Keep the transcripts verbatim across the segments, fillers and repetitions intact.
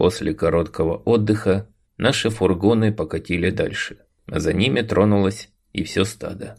После короткого отдыха наши фургоны покатили дальше, а за ними тронулось и все стадо.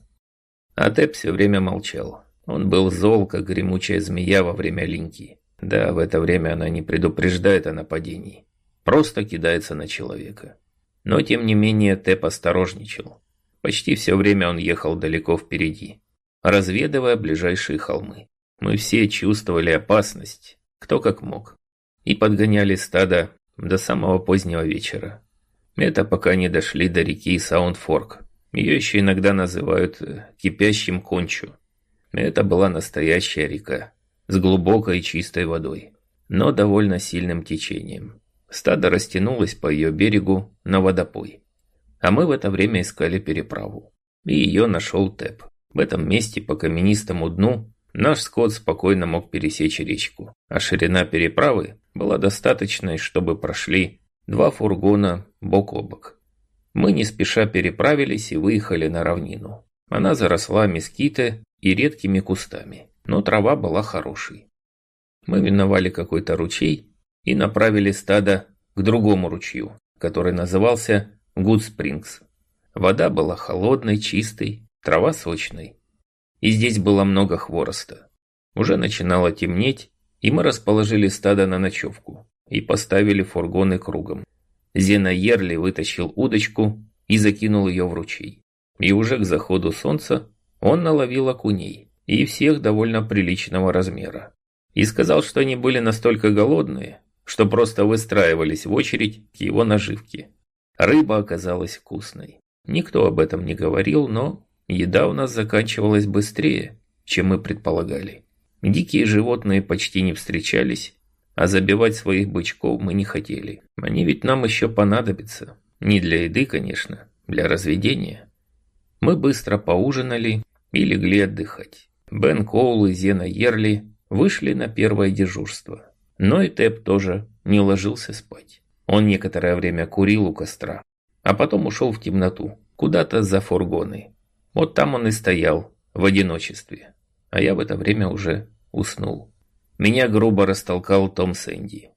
А Тэп все время молчал. Он был зол, как гремучая змея во время линьки. Да, в это время она не предупреждает о нападении. Просто кидается на человека. Но тем не менее Тэп осторожничал. Почти все время он ехал далеко впереди, разведывая ближайшие холмы. Мы все чувствовали опасность, кто как мог, и подгоняли стадо до самого позднего вечера. Это пока не дошли до реки Саунд-Форк. Ее еще иногда называют кипящим кончу. Это была настоящая река, с глубокой чистой водой, но довольно сильным течением. Стадо растянулось по ее берегу на водопой. А мы в это время искали переправу. И ее нашел Тэп. В этом месте по каменистому дну наш скот спокойно мог пересечь речку, а ширина переправы была достаточной, чтобы прошли два фургона бок о бок. Мы не спеша переправились и выехали на равнину. Она заросла меските и редкими кустами, но трава была хорошей. Мы миновали какой-то ручей и направили стадо к другому ручью, который назывался Гуд Спрингс. Вода была холодной, чистой, трава сочной. И здесь было много хвороста. Уже начинало темнеть, и мы расположили стадо на ночевку и поставили фургоны кругом. Зена Ерли вытащил удочку и закинул ее в ручей. И уже к заходу солнца он наловил окуней, и всех довольно приличного размера. И сказал, что они были настолько голодные, что просто выстраивались в очередь к его наживке. Рыба оказалась вкусной. Никто об этом не говорил, но еда у нас заканчивалась быстрее, чем мы предполагали. Дикие животные почти не встречались, а забивать своих бычков мы не хотели. Они ведь нам еще понадобятся. Не для еды, конечно, для разведения. Мы быстро поужинали и легли отдыхать. Бен Коул и Зена Ерли вышли на первое дежурство. Но и Тэп тоже не ложился спать. Он некоторое время курил у костра, а потом ушел в темноту, куда-то за фургоны. Вот там он и стоял, в одиночестве, а я в это время уже уснул. Меня грубо растолкал Том Сэнди.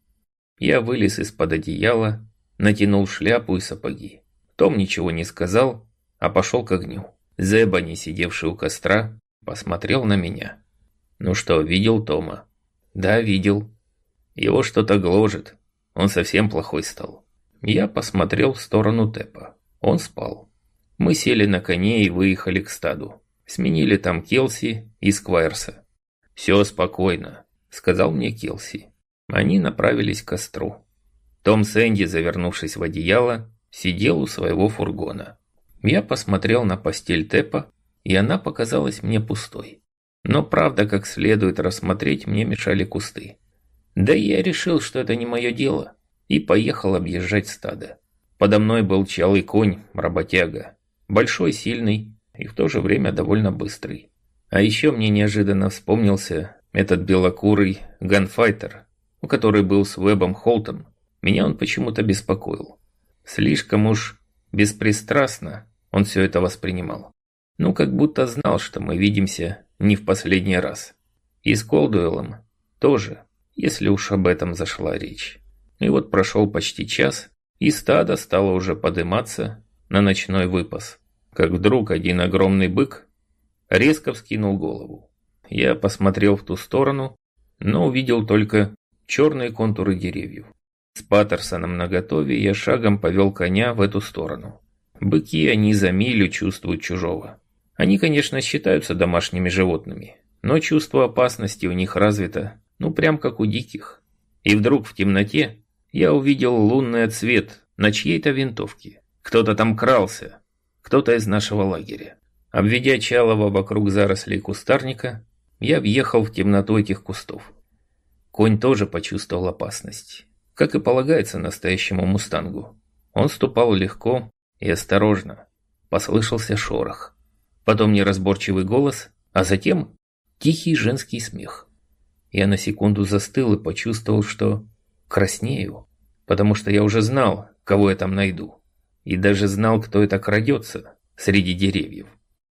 Я вылез из-под одеяла, натянул шляпу и сапоги. Том ничего не сказал, а пошел к огню. Зебани, сидевший у костра, посмотрел на меня. «Ну что, видел Тома?» «Да, видел. Его что-то гложет. Он совсем плохой стал». Я посмотрел в сторону Тэпа. Он спал. Мы сели на коне и выехали к стаду. Сменили там Келси и Сквайрса. «Все спокойно», — сказал мне Келси. Они направились к костру. Том Сэнди, завернувшись в одеяло, сидел у своего фургона. Я посмотрел на постель Тэпа, и она показалась мне пустой. Но правда, как следует рассмотреть, мне мешали кусты. Да и я решил, что это не мое дело, и поехал объезжать стадо. Подо мной был чалый конь, работяга. Большой, сильный и в то же время довольно быстрый. А еще мне неожиданно вспомнился этот белокурый ганфайтер, у который был с Уэбом Холтом. Меня он почему-то беспокоил. Слишком уж беспристрастно он все это воспринимал. Ну, как будто знал, что мы видимся не в последний раз. И с Колдуэллом тоже, если уж об этом зашла речь. И вот прошел почти час, и стадо стало уже подниматься на ночной выпас. Как вдруг один огромный бык резко вскинул голову. Я посмотрел в ту сторону, но увидел только черные контуры деревьев. С Паттерсоном наготове я шагом повел коня в эту сторону. Быки, они за милю чувствуют чужого. Они, конечно, считаются домашними животными, но чувство опасности у них развито, ну прям как у диких. И вдруг в темноте я увидел лунный отсвет на чьей-то винтовке. Кто-то там крался, кто-то из нашего лагеря. Обведя Чалова вокруг зарослей кустарника, я въехал в темноту этих кустов. Конь тоже почувствовал опасность, как и полагается настоящему мустангу. Он ступал легко и осторожно. Послышался шорох. Потом неразборчивый голос, а затем тихий женский смех. Я на секунду застыл и почувствовал, что краснею, потому что я уже знал, кого я там найду. И даже знал, кто это крадется среди деревьев.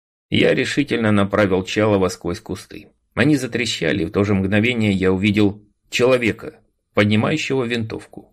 Я решительно направил Чалова сквозь кусты. Они затрещали, и в то же мгновение я увидел человека, поднимающего винтовку.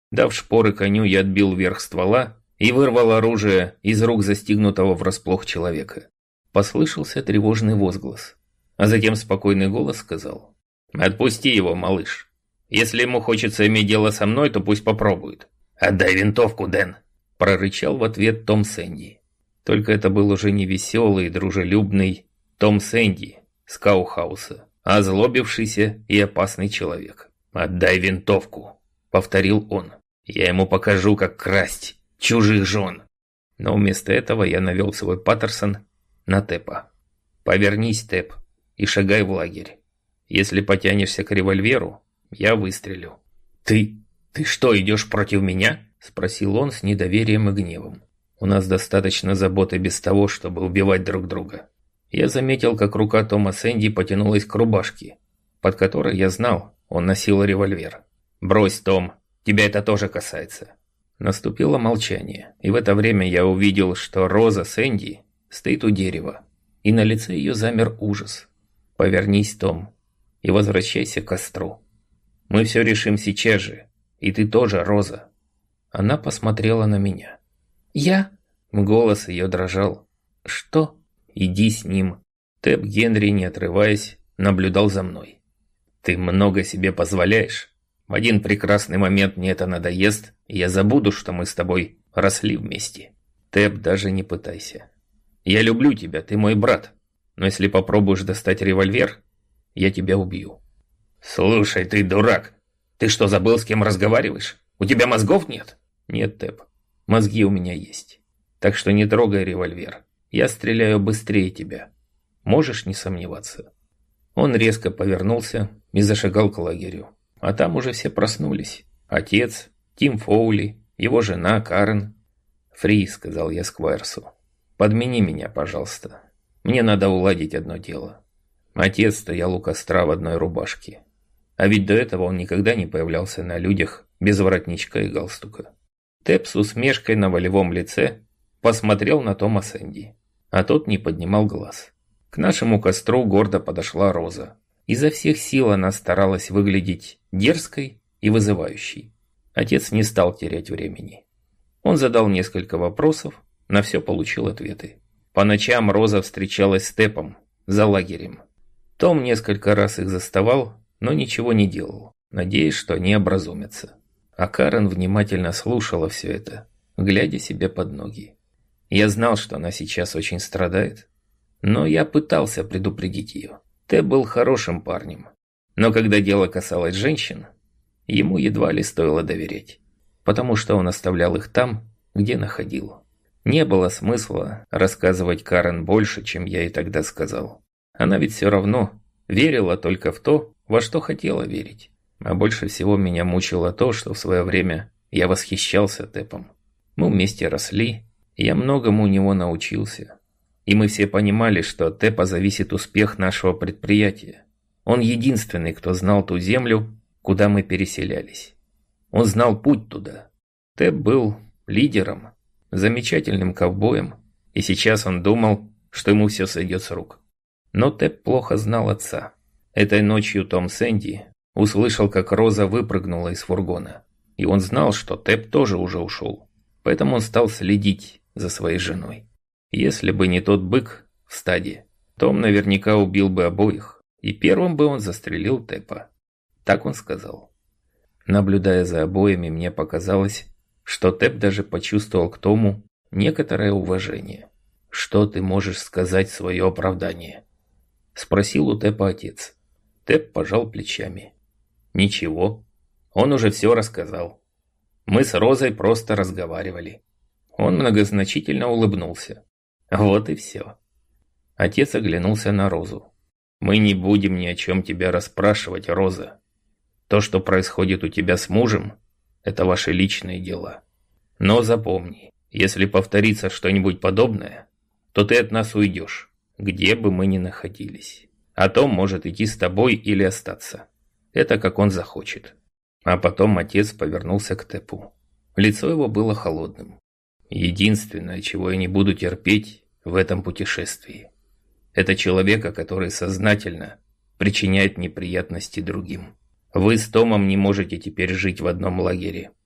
Дав шпоры коню, я отбил верх ствола и вырвал оружие из рук застигнутого врасплох человека. Послышался тревожный возглас, а затем спокойный голос сказал: «Отпусти его, малыш. Если ему хочется иметь дело со мной, то пусть попробует». «Отдай винтовку, Дэн!» – прорычал в ответ Том Сэнди. Только это был уже не веселый и дружелюбный Том Сэнди с Каухауса, а озлобившийся и опасный человек. «Отдай винтовку!» – повторил он. «Я ему покажу, как красть чужих жен». Но вместо этого я навел свой Паттерсон на Тэпа. «Повернись, Тэп, и шагай в лагерь. Если потянешься к револьверу, я выстрелю». «Ты... ты что, идешь против меня?» – спросил он с недоверием и гневом. «У нас достаточно заботы без того, чтобы убивать друг друга». Я заметил, как рука Тома Сэнди потянулась к рубашке, под которой, я знал, он носил револьвер. «Брось, Том, тебя это тоже касается». Наступило молчание, и в это время я увидел, что Роза Сэнди стоит у дерева, и на лице ее замер ужас. «Повернись, Том, и возвращайся к костру. Мы все решим сейчас же, и ты тоже, Роза». Она посмотрела на меня. «Я?» Голос ее дрожал. «Что?» «Иди с ним». Тэп Генри, не отрываясь, наблюдал за мной. «Ты много себе позволяешь. В один прекрасный момент мне это надоест, и я забуду, что мы с тобой росли вместе. Тэп, даже не пытайся. Я люблю тебя, ты мой брат. Но если попробуешь достать револьвер, я тебя убью». «Слушай, ты дурак. Ты что, забыл, с кем разговариваешь? У тебя мозгов нет?» «Нет, Тэп, мозги у меня есть. Так что не трогай револьвер. Я стреляю быстрее тебя. Можешь не сомневаться». Он резко повернулся и зашагал к лагерю. А там уже все проснулись. Отец, Тим Фоули, его жена Карен. «Фри», — сказал я Сквайрсу, — «подмени меня, пожалуйста. Мне надо уладить одно дело». Отец стоял у костра в одной рубашке. А ведь до этого он никогда не появлялся на людях без воротничка и галстука. Тэп с усмешкой на волевом лице посмотрел на Тома Сэнди, а тот не поднимал глаз. К нашему костру гордо подошла Роза. Изо всех сил она старалась выглядеть дерзкой и вызывающей. Отец не стал терять времени. Он задал несколько вопросов, на все получил ответы. По ночам Роза встречалась с Тэпом за лагерем. Том несколько раз их заставал, но ничего не делал, надеясь, что они образумятся. А Карен внимательно слушала все это, глядя себе под ноги. Я знал, что она сейчас очень страдает, но я пытался предупредить ее. Тэп был хорошим парнем, но когда дело касалось женщин, ему едва ли стоило доверять, потому что он оставлял их там, где находил. Не было смысла рассказывать Карен больше, чем я ей тогда сказал. Она ведь все равно верила только в то, во что хотела верить. А больше всего меня мучило то, что в свое время я восхищался Тэпом. Мы вместе росли, я многому у него научился. И мы все понимали, что от Тэпа зависит успех нашего предприятия. Он единственный, кто знал ту землю, куда мы переселялись. Он знал путь туда. Тэп был лидером, замечательным ковбоем, и сейчас он думал, что ему все сойдет с рук. Но Тэп плохо знал отца. Этой ночью Том Сэнди услышал, как Роза выпрыгнула из фургона, и он знал, что Тэп тоже уже ушел. Поэтому он стал следить за своей женой. Если бы не тот бык в стаде, Том наверняка убил бы обоих, и первым бы он застрелил Тэпа. Так он сказал. Наблюдая за обоими, мне показалось, что Тэп даже почувствовал к Тому некоторое уважение. «Что ты можешь сказать в свое оправдание?» — спросил у Тэпа отец. Тэп пожал плечами. «Ничего, он уже все рассказал. Мы с Розой просто разговаривали». Он многозначительно улыбнулся. «Вот и все». Отец оглянулся на Розу. «Мы не будем ни о чем тебя расспрашивать, Роза. То, что происходит у тебя с мужем, это ваши личные дела. Но запомни, если повторится что-нибудь подобное, то ты от нас уйдешь, где бы мы ни находились. А Том может идти с тобой или остаться. Это как он захочет». А потом отец повернулся к Тэпу. Лицо его было холодным. «Единственное, чего я не буду терпеть в этом путешествии, это человека, который сознательно причиняет неприятности другим. Вы с Томом не можете теперь жить в одном лагере.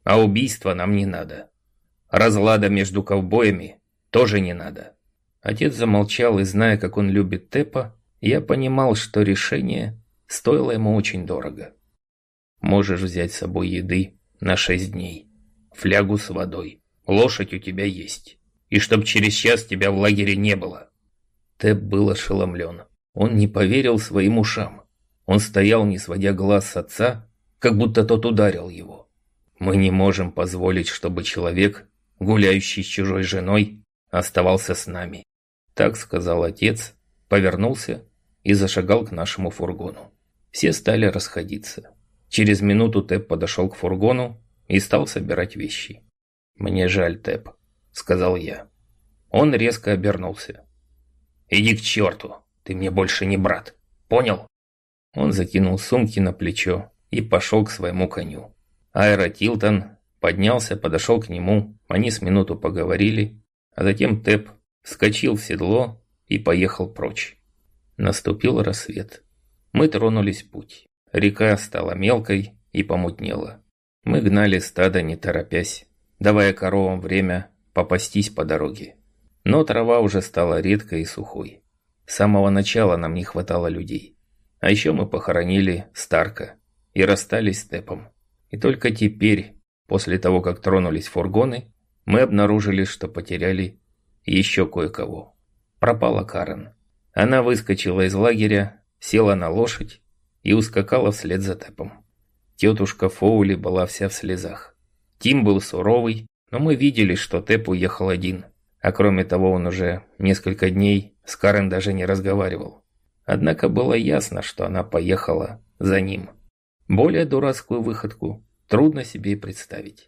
А убийства нам не надо. Разлада между ковбоями тоже не надо». Отец замолчал, и, зная, как он любит Тэпа, я понимал, что решение стоило ему очень дорого. «Можешь взять с собой еды на шесть дней, флягу с водой, лошадь у тебя есть, и чтоб через час тебя в лагере не было». Тэп был ошеломлен. Он не поверил своим ушам. Он стоял, не сводя глаз с отца, как будто тот ударил его. «Мы не можем позволить, чтобы человек, гуляющий с чужой женой, оставался с нами», — так сказал отец, повернулся и зашагал к нашему фургону. Все стали расходиться. Через минуту Тэп подошел к фургону и стал собирать вещи. «Мне жаль, Тэп», — сказал я. Он резко обернулся. «Иди к черту, ты мне больше не брат, понял?» Он закинул сумки на плечо и пошел к своему коню. Айра Тилтон поднялся, подошел к нему, они с минуту поговорили, а затем Тэп вскочил в седло и поехал прочь. Наступил рассвет. Мы тронулись в путь. Река стала мелкой и помутнела. Мы гнали стадо, не торопясь, давая коровам время попастись по дороге. Но трава уже стала редкой и сухой. С самого начала нам не хватало людей. А еще мы похоронили Старка и расстались с Тэпом. И только теперь, после того, как тронулись фургоны, мы обнаружили, что потеряли еще кое-кого. Пропала Карен. Она выскочила из лагеря, села на лошадь и ускакала вслед за Тэпом. Тетушка Фоули была вся в слезах. Тим был суровый, но мы видели, что Тэп уехал один. А кроме того, он уже несколько дней с Карен даже не разговаривал. Однако было ясно, что она поехала за ним. Более дурацкую выходку трудно себе и представить.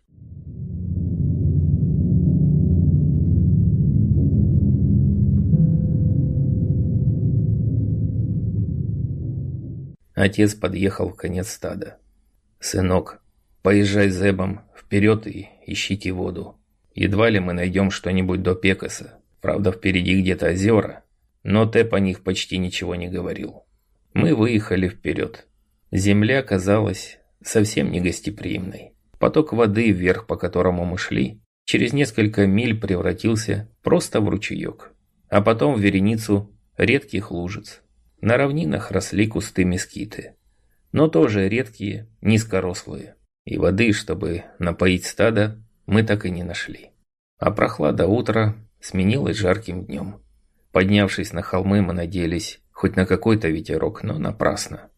Отец подъехал в конец стада. «Сынок, поезжай с Зебом вперед и ищите воду. Едва ли мы найдем что-нибудь до Пекаса. Правда, впереди где-то озера, но Тэп о них почти ничего не говорил». Мы выехали вперед. Земля казалась совсем не гостеприимной. Поток воды, вверх по которому мы шли, через несколько миль превратился просто в ручеек, а потом в вереницу редких лужиц. На равнинах росли кусты мескиты, но тоже редкие, низкорослые, и воды, чтобы напоить стадо, мы так и не нашли. А прохлада утра сменилась жарким днем. Поднявшись на холмы, мы надеялись хоть на какой-то ветерок, но напрасно.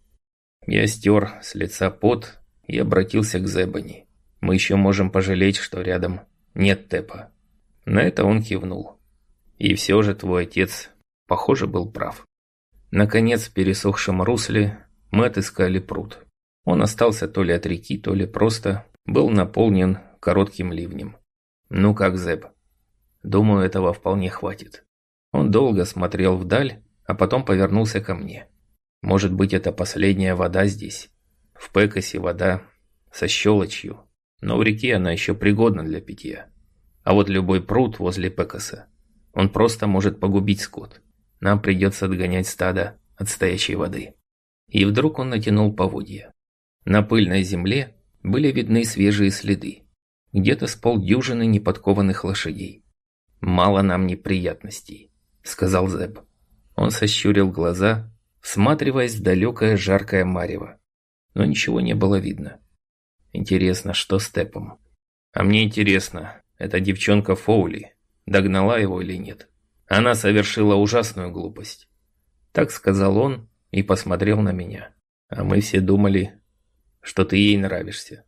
Я стер с лица пот и обратился к Зебани. «Мы еще можем пожалеть, что рядом нет Тэпа». На это он кивнул. «И все же твой отец, похоже, был прав». Наконец, в пересохшем русле мы отыскали пруд. Он остался то ли от реки, то ли просто был наполнен коротким ливнем. «Ну как, Зеб?» «Думаю, этого вполне хватит». Он долго смотрел вдаль, а потом повернулся ко мне. «Может быть, это последняя вода здесь? В Пекасе вода со щелочью, но в реке она еще пригодна для питья. А вот любой пруд возле Пекаса, он просто может погубить скот. Нам придется отгонять стадо от стоячей воды». И вдруг он натянул поводья. На пыльной земле были видны свежие следы. Где-то с полдюжины неподкованных лошадей. «Мало нам неприятностей», — сказал Зеб. Он сощурил глаза, всматриваясь в далекое жаркое марево. Но ничего не было видно. «Интересно, что с Тэпом?» «А мне интересно, эта девчонка Фоули догнала его или нет? Она совершила ужасную глупость». Так сказал он и посмотрел на меня. «А мы все думали, что ты ей нравишься.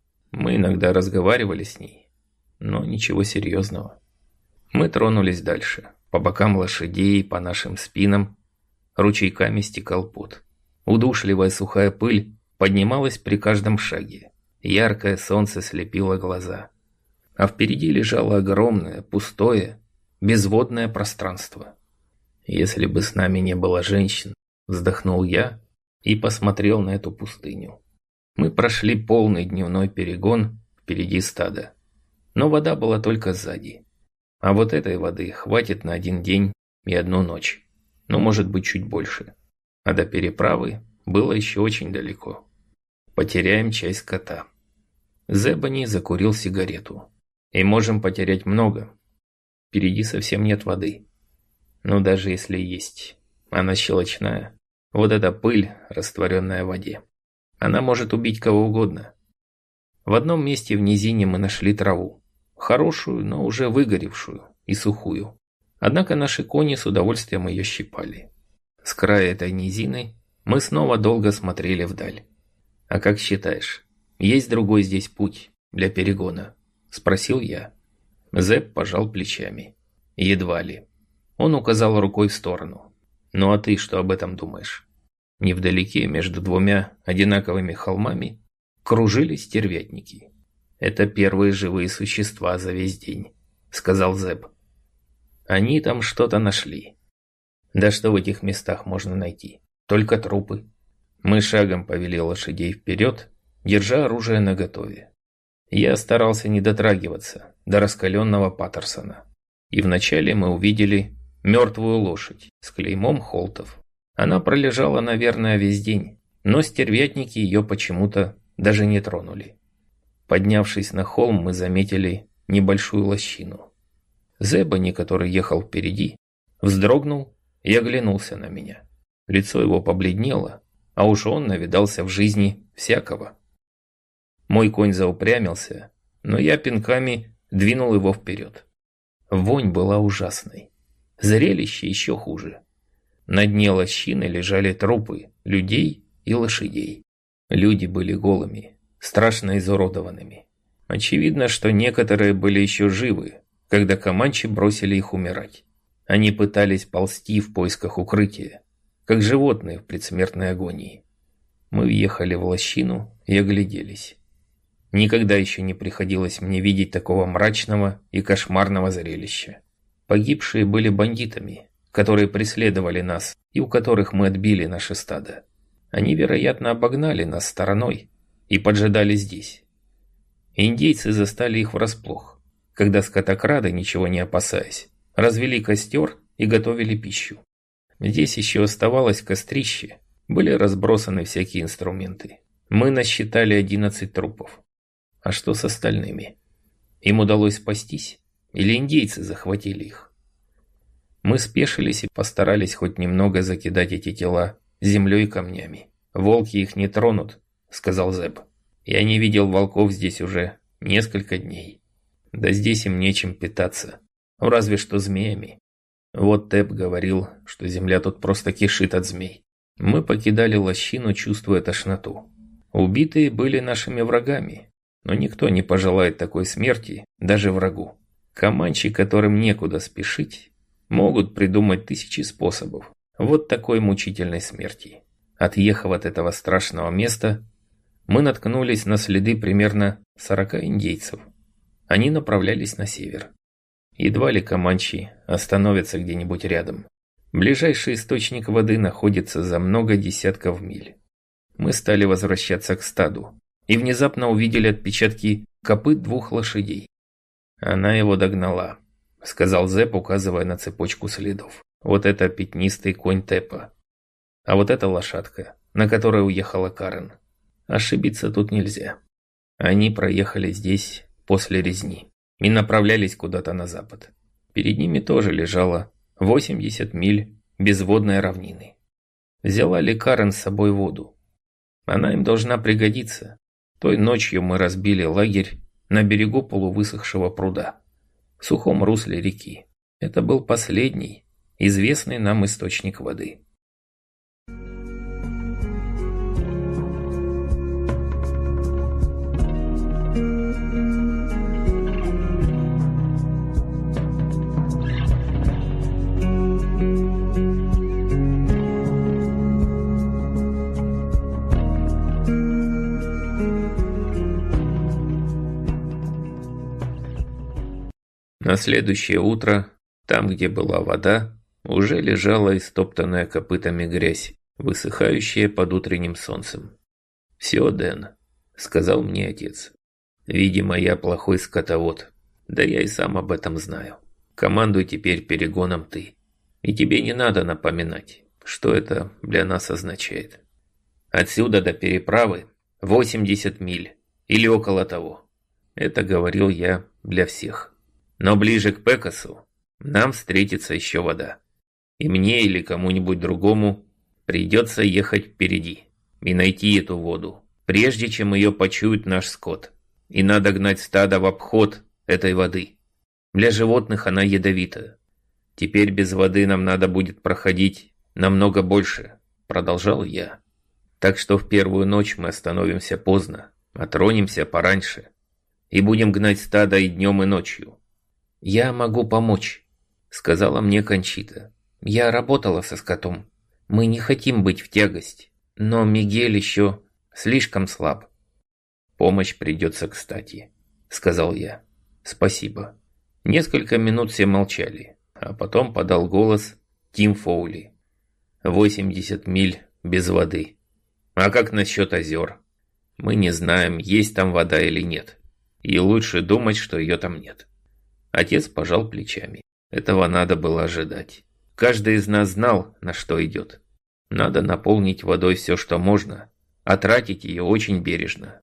Мы иногда разговаривали с ней, но ничего серьезного». Мы тронулись дальше. По бокам лошадей, по нашим спинам ручейками стекал пот. Удушливая сухая пыль поднималась при каждом шаге. Яркое солнце слепило глаза. А впереди лежало огромное, пустое, безводное пространство. «Если бы с нами не было женщин», — вздохнул я и посмотрел на эту пустыню. Мы прошли полный дневной перегон впереди стада. Но вода была только сзади. А вот этой воды хватит на один день и одну ночь. Ну, может быть, чуть больше. А до переправы было еще очень далеко. Потеряем часть скота. Зебани закурил сигарету. И можем потерять много. Впереди совсем нет воды. Но даже если есть, она щелочная. Вот эта пыль, растворенная в воде. Она может убить кого угодно. В одном месте в низине мы нашли траву. Хорошую, но уже выгоревшую и сухую. Однако наши кони с удовольствием ее щипали. С края этой низины мы снова долго смотрели вдаль. «А как считаешь, есть другой здесь путь для перегона?» – спросил я. Зэп пожал плечами. «Едва ли». Он указал рукой в сторону. «Ну а ты что об этом думаешь?» Невдалеке, между двумя одинаковыми холмами, кружились стервятники. «Это первые живые существа за весь день», – сказал Зэп. «Они там что-то нашли». «Да что в этих местах можно найти? Только трупы». Мы шагом повели лошадей вперед, держа оружие наготове. Я старался не дотрагиваться до раскаленного Паттерсона. И вначале мы увидели мертвую лошадь с клеймом Холтов. Она пролежала, наверное, весь день, но стервятники ее почему-то даже не тронули. Поднявшись на холм, мы заметили небольшую лощину. Зебани, который ехал впереди, вздрогнул и оглянулся на меня. Лицо его побледнело, а уж он навидался в жизни всякого. Мой конь заупрямился, но я пинками двинул его вперед. Вонь была ужасной. Зрелище еще хуже. На дне лощины лежали трупы людей и лошадей. Люди были голыми, страшно изуродованными. Очевидно, что некоторые были еще живы, когда команчи бросили их умирать. Они пытались ползти в поисках укрытия, как животные в предсмертной агонии. Мы въехали в лощину и огляделись. Никогда еще не приходилось мне видеть такого мрачного и кошмарного зрелища. Погибшие были бандитами, которые преследовали нас и у которых мы отбили наше стадо. Они, вероятно, обогнали нас стороной и поджидали здесь. Индейцы застали их врасплох, когда скотокрады, ничего не опасаясь, развели костер и готовили пищу. Здесь еще оставалось кострище, были разбросаны всякие инструменты. Мы насчитали одиннадцать трупов. А что с остальными? Им удалось спастись? Или индейцы захватили их? Мы спешились и постарались хоть немного закидать эти тела землей и камнями. «Волки их не тронут», — сказал Зэп. «Я не видел волков здесь уже несколько дней. Да здесь им нечем питаться, ну разве что змеями. Вот Тэп говорил, что земля тут просто кишит от змей». Мы покидали лощину, чувствуя тошноту. Убитые были нашими врагами, но никто не пожелает такой смерти даже врагу. Команчи, которым некуда спешить, могут придумать тысячи способов вот такой мучительной смерти. Отъехав от этого страшного места, мы наткнулись на следы примерно сорока индейцев. Они направлялись на север. Едва ли команчи остановятся где-нибудь рядом. Ближайший источник воды находится за много десятков миль. Мы стали возвращаться к стаду и внезапно увидели отпечатки копыт двух лошадей. «Она его догнала», — сказал Зэп, указывая на цепочку следов. «Вот это пятнистый конь Тэпа. А вот эта лошадка, на которой уехала Карен. Ошибиться тут нельзя. Они проехали здесь после резни и направлялись куда-то на запад. Перед ними тоже лежало восемьдесят миль безводной равнины. Взяла ли Карен с собой воду? Она им должна пригодиться. Той ночью мы разбили лагерь на берегу полувысохшего пруда, в сухом русле реки. Это был последний известный нам источник воды. На следующее утро, там, где была вода, уже лежала истоптанная копытами грязь, высыхающая под утренним солнцем. «Все, Дэн», — сказал мне отец. «Видимо, я плохой скотовод. Да я и сам об этом знаю. Командуй теперь перегоном ты. И тебе не надо напоминать, что это для нас означает. Отсюда до переправы восемьдесят миль. Или около того. Это говорил я для всех. Но ближе к Пекасу нам встретится еще вода. И мне или кому-нибудь другому придется ехать впереди и найти эту воду, прежде чем ее почует наш скот. И надо гнать стадо в обход этой воды. Для животных она ядовита. Теперь без воды нам надо будет проходить намного больше, продолжал я. Так что в первую ночь мы остановимся поздно, а тронемся пораньше. И будем гнать стадо и днем, и ночью. «Я могу помочь», — сказала мне Кончита. «Я работала со скотом. Мы не хотим быть в тягость, но Мигель еще слишком слаб». «Помощь придется кстати», — сказал я. «Спасибо». Несколько минут все молчали, а потом подал голос Тим Фоули. «восемьдесят миль без воды. А как насчет озер? Мы не знаем, есть там вода или нет. И лучше думать, что ее там нет». Отец пожал плечами. Этого надо было ожидать. Каждый из нас знал, на что идет. Надо наполнить водой все, что можно, а тратить ее очень бережно.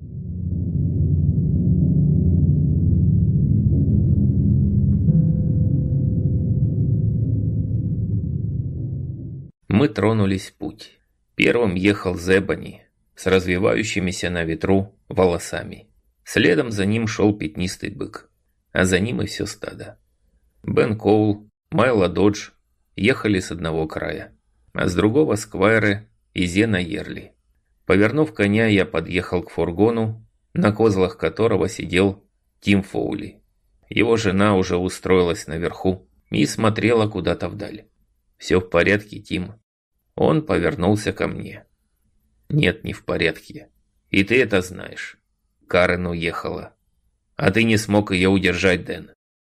Мы тронулись в путь. Первым ехал Зебани с развивающимися на ветру волосами. Следом за ним шел пятнистый бык, а за ним и все стадо. Бен Коул, Майло Додж ехали с одного края, а с другого Сквайры и Зена Ерли. Повернув коня, я подъехал к фургону, на козлах которого сидел Тим Фоули. Его жена уже устроилась наверху и смотрела куда-то вдаль. «Все в порядке, Тим?» Он повернулся ко мне. «Нет, не в порядке. И ты это знаешь. Карен уехала. А ты не смог ее удержать, Дэн».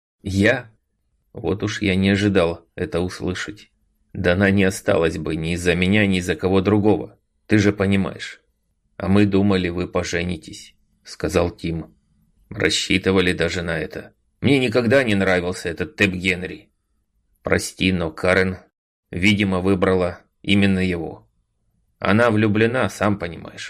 «Я?» Вот уж я не ожидал это услышать. Да она не осталась бы ни из-за меня, ни из-за кого другого. Ты же понимаешь. А мы думали, вы поженитесь, сказал Тим. Рассчитывали даже на это. Мне никогда не нравился этот Тэп Генри. Прости, но Карен, видимо, выбрала именно его. Она влюблена, сам понимаешь.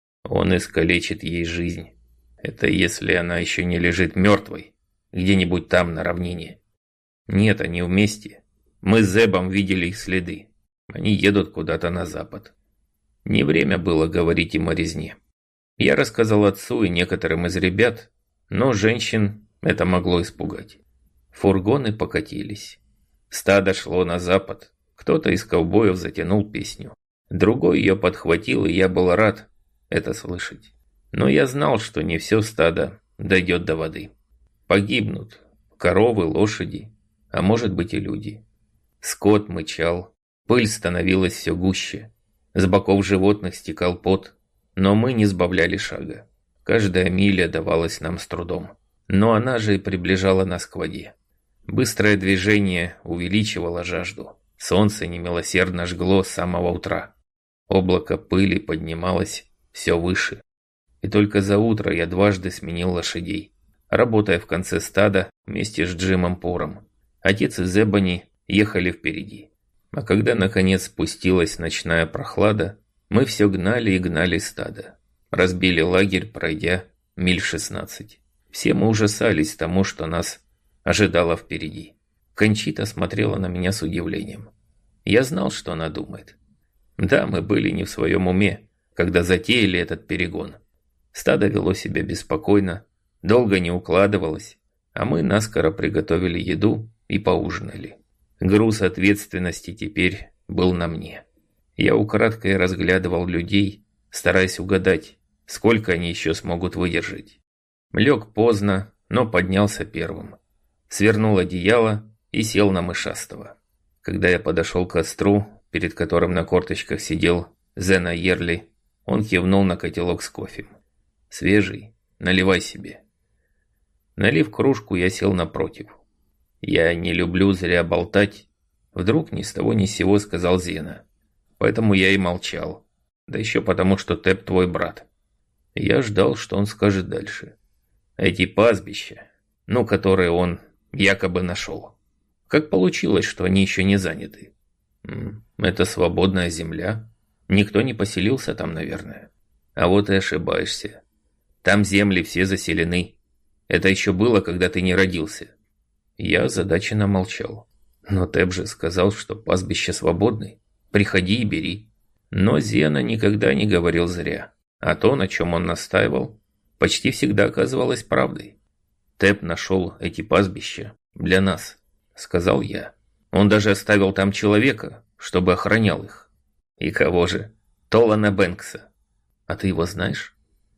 Он искалечит ей жизнь. Это если она еще не лежит мертвой, где-нибудь там на равнине. Нет, они вместе. Мы с Зебом видели их следы. Они едут куда-то на запад. Не время было говорить им о резне. Я рассказал отцу и некоторым из ребят, но женщин это могло испугать. Фургоны покатились. Стадо шло на запад. Кто-то из ковбоев затянул песню. Другой ее подхватил, и я был рад это слышать. Но я знал, что не все стадо дойдет до воды. Погибнут коровы, лошади, а может быть и люди. Скот мычал, пыль становилась все гуще. С боков животных стекал пот, но мы не сбавляли шага. Каждая миля давалась нам с трудом. Но она же и приближала нас к воде. Быстрое движение увеличивало жажду. Солнце немилосердно жгло с самого утра. Облако пыли поднималось все выше. И только за утро я дважды сменил лошадей, работая в конце стада вместе с Джимом Пором. Отец и Зебани ехали впереди. А когда наконец спустилась ночная прохлада, мы все гнали и гнали стадо. Разбили лагерь, пройдя миль шестнадцать. Все мы ужасались тому, что нас ожидало впереди. Кончита смотрела на меня с удивлением. Я знал, что она думает. Да, мы были не в своем уме, когда затеяли этот перегон. Стадо вело себя беспокойно, долго не укладывалось, а мы наскоро приготовили еду и поужинали. Груз ответственности теперь был на мне. Я украдкой разглядывал людей, стараясь угадать, сколько они еще смогут выдержать. Лег поздно, но поднялся первым. Свернул одеяло и сел на мышастого. Когда я подошел к костру, перед которым на корточках сидел Зена Ерли, он кивнул на котелок с кофе. «Свежий, наливай себе». Налив кружку, я сел напротив. «Я не люблю зря болтать», — вдруг ни с того ни с сего сказал Зена. «Поэтому я и молчал. Да еще потому, что Тэп твой брат». Я ждал, что он скажет дальше. Эти пастбища, ну, которые он якобы нашел. Как получилось, что они еще не заняты? Это свободная земля. Никто не поселился там, наверное. А вот и ошибаешься. Там земли все заселены. Это еще было, когда ты не родился». Я озадаченно молчал. Но Тэп же сказал, что пастбище свободны. Приходи и бери. Но Зена никогда не говорил зря. А то, на чем он настаивал, почти всегда оказывалось правдой. «Тэп нашел эти пастбища для нас», — сказал я. «Он даже оставил там человека, чтобы охранял их». «И кого же?» «Толана Бэнкса. А ты его знаешь?»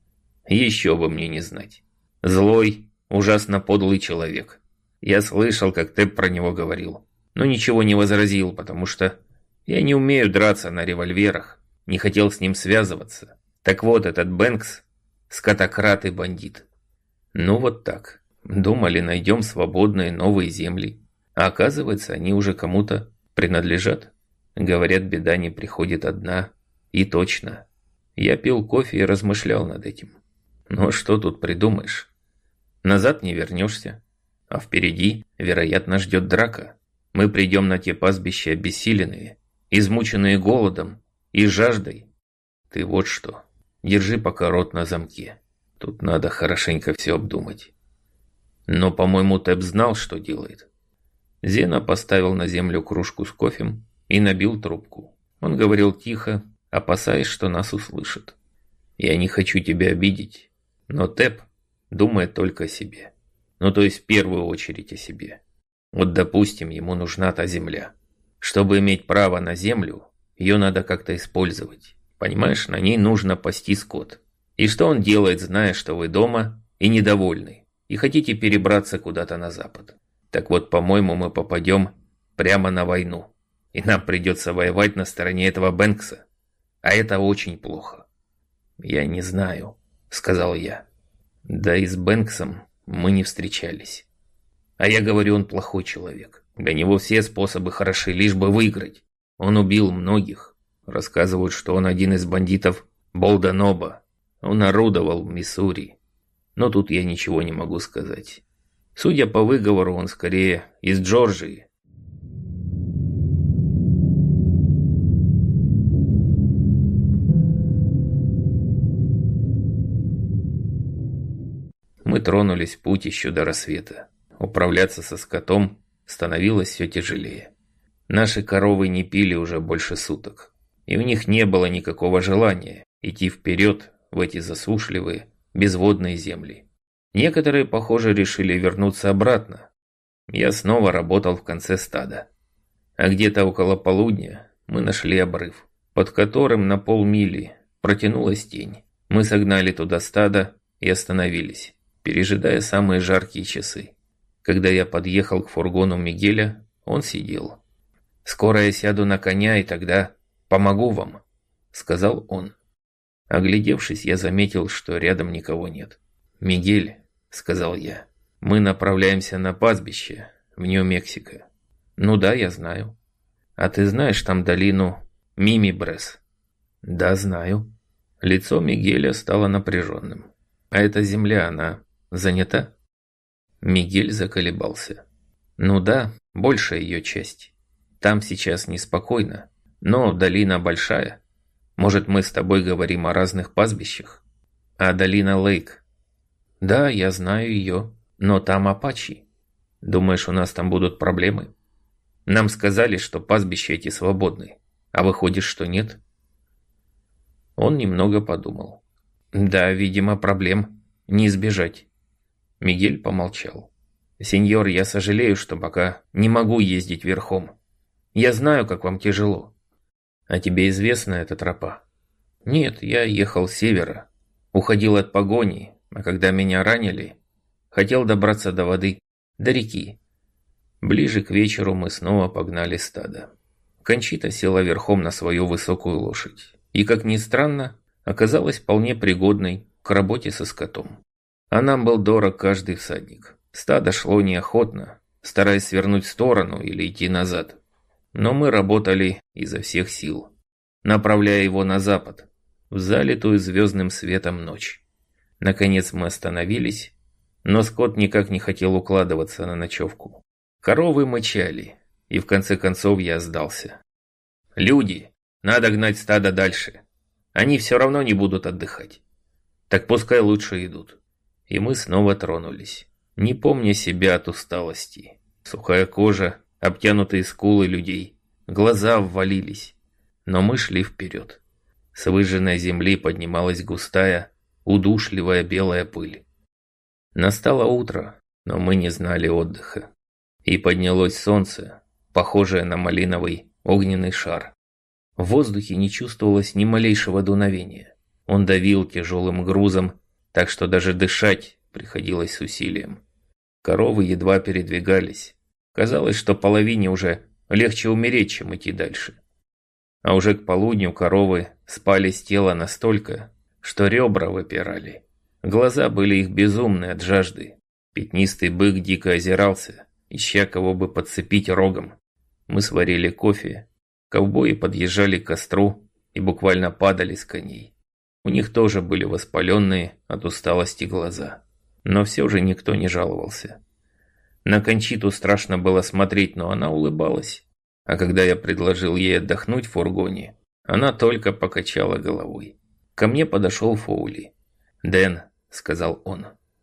«Еще бы мне не знать. Злой, ужасно подлый человек. Я слышал, как Тэп про него говорил, но ничего не возразил, потому что я не умею драться на револьверах, не хотел с ним связываться. Так вот, этот Бэнкс – скотократ и бандит». Ну вот так. Думали, найдем свободные новые земли. А оказывается, они уже кому-то принадлежат. Говорят, беда не приходит одна. И точно. Я пил кофе и размышлял над этим. Но что тут придумаешь? Назад не вернешься. А впереди, вероятно, ждет драка. Мы придем на те пастбища обессиленные, измученные голодом и жаждой. Ты вот что. Держи пока рот на замке. Тут надо хорошенько все обдумать. Но, по-моему, Тэп знал, что делает. Зена поставил на землю кружку с кофем и набил трубку. Он говорил тихо, опасаясь, что нас услышат. «Я не хочу тебя обидеть, но Тэп думает только о себе. Ну, то есть в первую очередь о себе. Вот, допустим, ему нужна та земля. Чтобы иметь право на землю, ее надо как-то использовать. Понимаешь, на ней нужно пасти скот. И что он делает, зная, что вы дома и недовольны, и хотите перебраться куда-то на запад? Так вот, по-моему, мы попадем прямо на войну. И нам придется воевать на стороне этого Бэнкса. А это очень плохо». «Я не знаю», — сказал я. «Да и с Бэнксом мы не встречались. А я говорю, он плохой человек. Для него все способы хороши, лишь бы выиграть. Он убил многих. Рассказывают, что он один из бандитов Болданоба. Он орудовал в Миссури. Но тут я ничего не могу сказать. Судя по выговору, он скорее из Джорджии». Мы тронулись в путь еще до рассвета. Управляться со скотом становилось все тяжелее. Наши коровы не пили уже больше суток. И у них не было никакого желания идти вперед в эти засушливые, безводные земли. Некоторые, похоже, решили вернуться обратно. Я снова работал в конце стада. А где-то около полудня мы нашли обрыв, под которым на полмили протянулась тень. Мы согнали туда стадо и остановились, пережидая самые жаркие часы. Когда я подъехал к фургону Мигеля, он сидел. «Скоро я сяду на коня, и тогда помогу вам», — сказал он. Оглядевшись, я заметил, что рядом никого нет. «Мигель», — сказал я, — «мы направляемся на пастбище в Нью-Мексико». «Ну да, я знаю». «А ты знаешь там долину Мими-Брес?» «Да, знаю». Лицо Мигеля стало напряженным. «А эта земля, она занята?» Мигель заколебался. «Ну да, большая ее часть. Там сейчас неспокойно, но долина большая. Может, мы с тобой говорим о разных пастбищах? А долина Лейк?» «Да, я знаю ее, но там апачи. Думаешь, у нас там будут проблемы? Нам сказали, что пастбища эти свободны, а выходит, что нет?» Он немного подумал. «Да, видимо, проблем не избежать». Мигель помолчал. «Сеньор, я сожалею, что пока не могу ездить верхом. Я знаю, как вам тяжело. А тебе известна эта тропа?» «Нет, я ехал с севера. Уходил от погони, а когда меня ранили, хотел добраться до воды, до реки». Ближе к вечеру мы снова погнали стадо. Кончита села верхом на свою высокую лошадь. И, как ни странно, оказалась вполне пригодной к работе со скотом. А нам был дорог каждый всадник. Стадо шло неохотно, стараясь свернуть в сторону или идти назад. Но мы работали изо всех сил, направляя его на запад, в залитую звездным светом ночь. Наконец мы остановились, но скот никак не хотел укладываться на ночевку. Коровы мычали, и в конце концов я сдался. «Люди, надо гнать стадо дальше. Они все равно не будут отдыхать». Так пускай лучше идут. И мы снова тронулись, не помня себя от усталости. Сухая кожа, обтянутые скулы людей, глаза ввалились. Но мы шли вперед. С выжженной земли поднималась густая, удушливая белая пыль. Настало утро, но мы не знали отдыха. И поднялось солнце, похожее на малиновый огненный шар. В воздухе не чувствовалось ни малейшего дуновения. Он давил тяжелым грузом, так что даже дышать приходилось с усилием. Коровы едва передвигались. Казалось, что половине уже легче умереть, чем идти дальше. А уже к полудню коровы спали с тела настолько, что ребра выпирали. Глаза были их безумны от жажды. Пятнистый бык дико озирался, ища кого бы подцепить рогом. Мы сварили кофе. Ковбои подъезжали к костру и буквально падали с коней. У них тоже были воспаленные от усталости глаза. Но все же никто не жаловался. На Кончиту страшно было смотреть, но она улыбалась. А когда я предложил ей отдохнуть в фургоне, она только покачала головой. Ко мне подошел Фоули. «Дэн», — сказал он,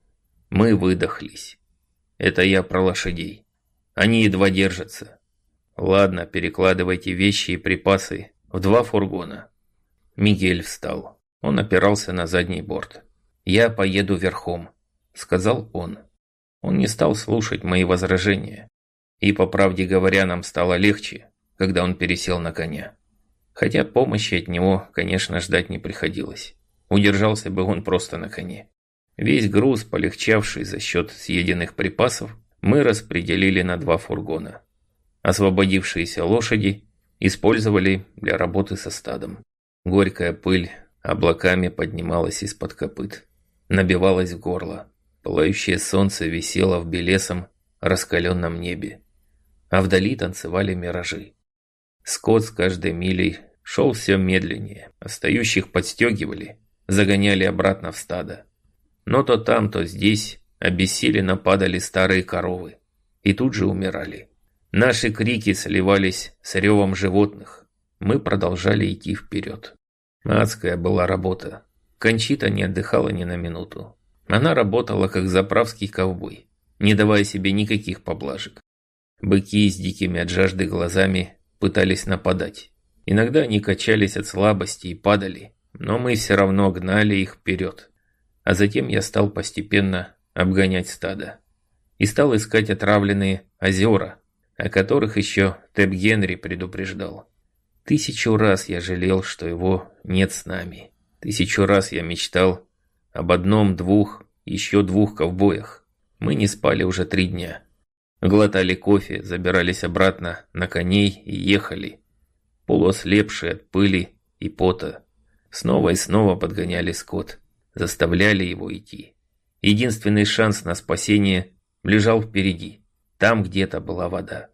— «мы выдохлись. Это я про лошадей. Они едва держатся. Ладно, перекладывайте вещи и припасы в два фургона». Мигель встал. Он опирался на задний борт. «Я поеду верхом», — сказал он. Он не стал слушать мои возражения. И, по правде говоря, нам стало легче, когда он пересел на коня. Хотя помощи от него, конечно, ждать не приходилось. Удержался бы он просто на коне. Весь груз, полегчавший за счет съеденных припасов, мы распределили на два фургона. Освободившиеся лошади использовали для работы со стадом. Горькая пыль облаками поднималась из-под копыт, набивалась в горло. Пылающее солнце висело в белесом, раскаленном небе. А вдали танцевали миражи. Скот с каждой милей шел все медленнее. Остающих подстегивали, загоняли обратно в стадо. Но то там, то здесь обессиленно падали старые коровы. И тут же умирали. Наши крики сливались с ревом животных. Мы продолжали идти вперед. Адская была работа. Кончита не отдыхала ни на минуту. Она работала как заправский ковбой, не давая себе никаких поблажек. Быки с дикими от жажды глазами пытались нападать. Иногда они качались от слабости и падали, но мы все равно гнали их вперед. А затем я стал постепенно обгонять стадо. И стал искать отравленные озера, о которых еще Тэп Генри предупреждал. Тысячу раз я жалел, что его нет с нами. Тысячу раз я мечтал об одном, двух, еще двух ковбоях. Мы не спали уже три дня. Глотали кофе, забирались обратно на коней и ехали, полуослепшие от пыли и пота. Снова и снова подгоняли скот, заставляли его идти. Единственный шанс на спасение лежал впереди, там где-то была вода.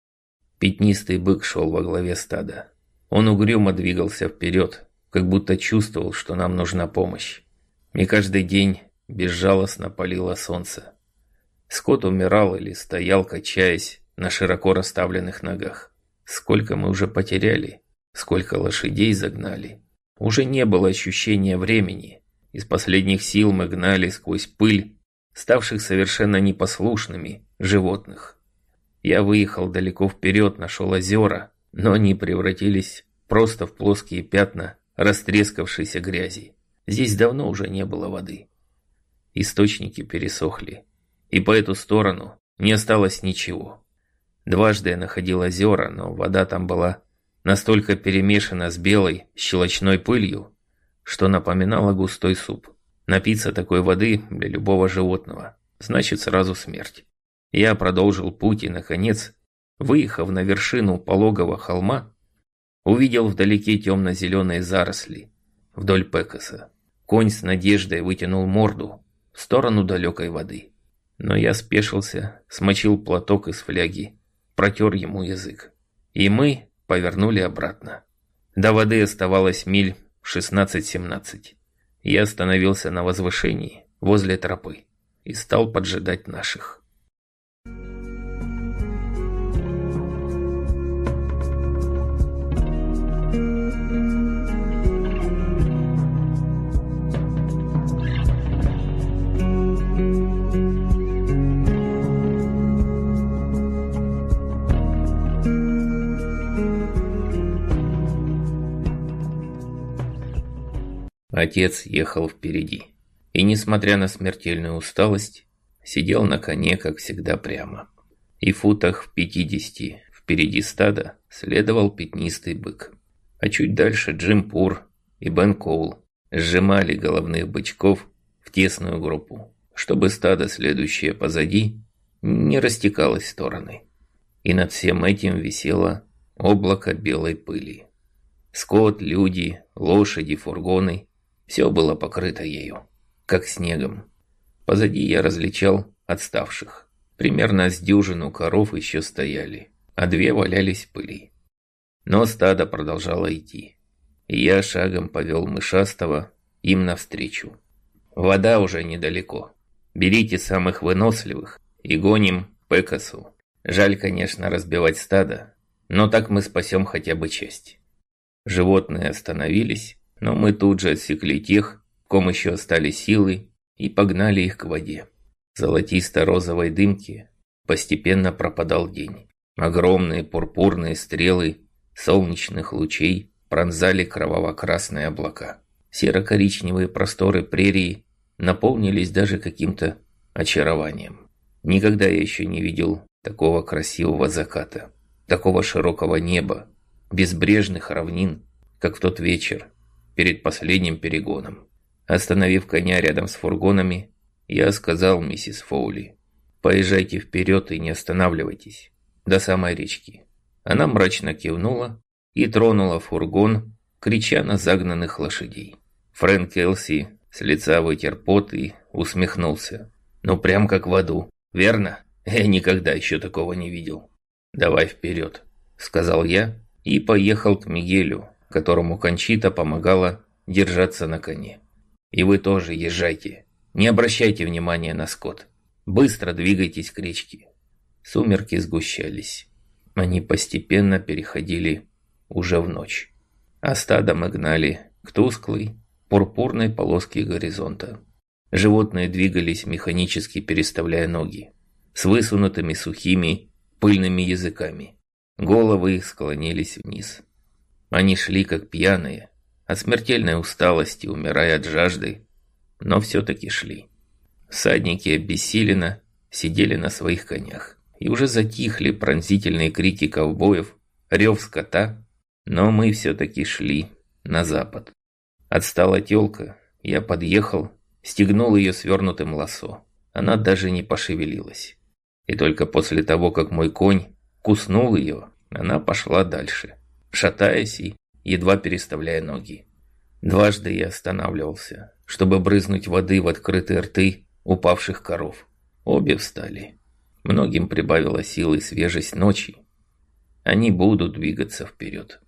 Пятнистый бык шел во главе стада. Он угрюмо двигался вперед, как будто чувствовал, что нам нужна помощь. И каждый день безжалостно палило солнце. Скот умирал или стоял, качаясь на широко расставленных ногах. Сколько мы уже потеряли, сколько лошадей загнали. Уже не было ощущения времени. Из последних сил мы гнали сквозь пыль, ставших совершенно непослушными, животных. Я выехал далеко вперед, нашел озера, но они превратились просто в плоские пятна растрескавшейся грязи. Здесь давно уже не было воды. Источники пересохли. И по эту сторону не осталось ничего. Дважды я находил озера, но вода там была настолько перемешана с белой щелочной пылью, что напоминала густой суп. Напиться такой воды для любого животного значит сразу смерть. Я продолжил путь и, наконец, выехав на вершину пологого холма, увидел вдалеке темно-зеленые заросли вдоль Пекоса. Конь с надеждой вытянул морду в сторону далекой воды. Но я спешился, смочил платок из фляги, протер ему язык. И мы повернули обратно. До воды оставалось миль шестнадцать-семнадцать. Я остановился на возвышении возле тропы и стал поджидать наших. Отец ехал впереди. И, несмотря на смертельную усталость, сидел на коне, как всегда, прямо. И в футах в пятидесяти впереди стада следовал пятнистый бык. А чуть дальше Джим Пур и Бен Коул сжимали головных бычков в тесную группу, чтобы стадо, следующее позади, не растекалось в стороны. И над всем этим висело облако белой пыли. Скот, люди, лошади, фургоны – все было покрыто ею, как снегом. Позади я различал отставших. Примерно с дюжину коров еще стояли, а две валялись в пыли. Но стадо продолжало идти, и я шагом повел мышастого им навстречу. Вода уже недалеко. Берите самых выносливых и гоним к Пекасу. Жаль, конечно, разбивать стадо, но так мы спасем хотя бы часть. Животные остановились, но мы тут же отсекли тех, в ком еще остались силы, и погнали их к воде. В золотисто-розовой дымке постепенно пропадал день. Огромные пурпурные стрелы солнечных лучей пронзали кроваво-красные облака. Серо-коричневые просторы прерии наполнились даже каким-то очарованием. Никогда я еще не видел такого красивого заката, такого широкого неба, безбрежных равнин, как в тот вечер перед последним перегоном. Остановив коня рядом с фургонами, я сказал миссис Фоули: «Поезжайте вперед и не останавливайтесь, до самой речки». Она мрачно кивнула и тронула фургон, крича на загнанных лошадей. Фрэнк Келси с лица вытер пот и усмехнулся. «Ну прям как в аду, верно? Я никогда еще такого не видел». «Давай вперед», — сказал я и поехал к Мигелю, которому Кончита помогала держаться на коне. «И вы тоже езжайте. Не обращайте внимания на скот. Быстро двигайтесь к речке». Сумерки сгущались. Они постепенно переходили уже в ночь. А стадо мы гнали к тусклой, пурпурной полоске горизонта. Животные двигались, механически переставляя ноги, с высунутыми сухими, пыльными языками. Головы их склонились вниз. Они шли как пьяные, от смертельной усталости, умирая от жажды, но все-таки шли. Всадники обессиленно сидели на своих конях, и уже затихли пронзительные крики ковбоев, рев скота, но мы все-таки шли на запад. Отстала тёлка, я подъехал, стегнул ее свернутым лассо. Она даже не пошевелилась. И только после того, как мой конь куснул ее, она пошла дальше, шатаясь и едва переставляя ноги. Дважды я останавливался, чтобы брызнуть воды в открытые рты упавших коров. Обе встали. Многим прибавила силы и свежесть ночи. Они будут двигаться вперед.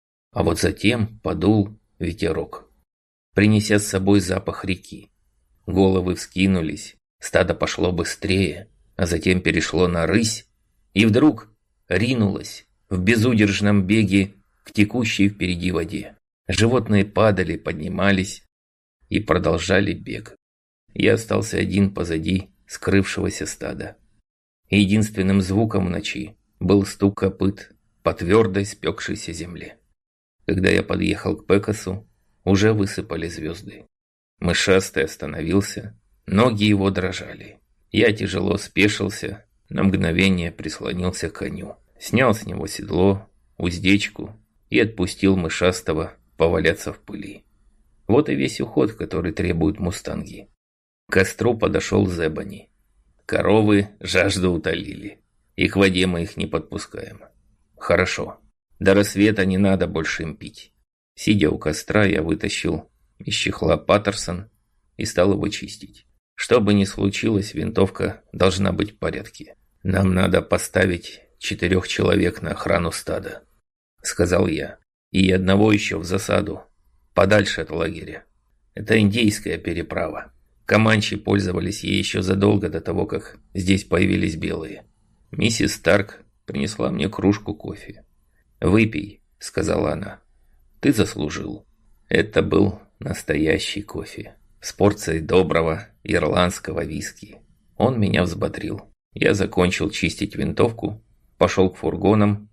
А вот затем подул ветерок, принеся с собой запах реки. Головы вскинулись, стадо пошло быстрее, а затем перешло на рысь и вдруг ринулось в безудержном беге к текущей впереди воде. Животные падали, поднимались и продолжали бег. Я остался один позади скрывшегося стада. Единственным звуком в ночи был стук копыт по твердой спекшейся земле. Когда я подъехал к Пекасу, уже высыпали звезды. Мышастый остановился, ноги его дрожали. Я тяжело спешился, на мгновение прислонился к коню, снял с него седло, уздечку и отпустил мышастого поваляться в пыли. Вот и весь уход, который требуют мустанги. К костру подошел Зебани. Коровы жажду утолили, и к воде мы их не подпускаем. Хорошо, до рассвета не надо больше им пить. Сидя у костра, я вытащил из чехла Паттерсон и стал его чистить. Что бы ни случилось, винтовка должна быть в порядке. Нам надо поставить четырех человек на охрану стада, сказал я. И одного еще в засаду, подальше от лагеря. Это индейская переправа. Команчи пользовались ей еще задолго до того, как здесь появились белые. Миссис Старк принесла мне кружку кофе. «Выпей», — сказала она. «Ты заслужил». Это был настоящий кофе, с порцией доброго ирландского виски. Он меня взбодрил. Я закончил чистить винтовку, пошел к фургонам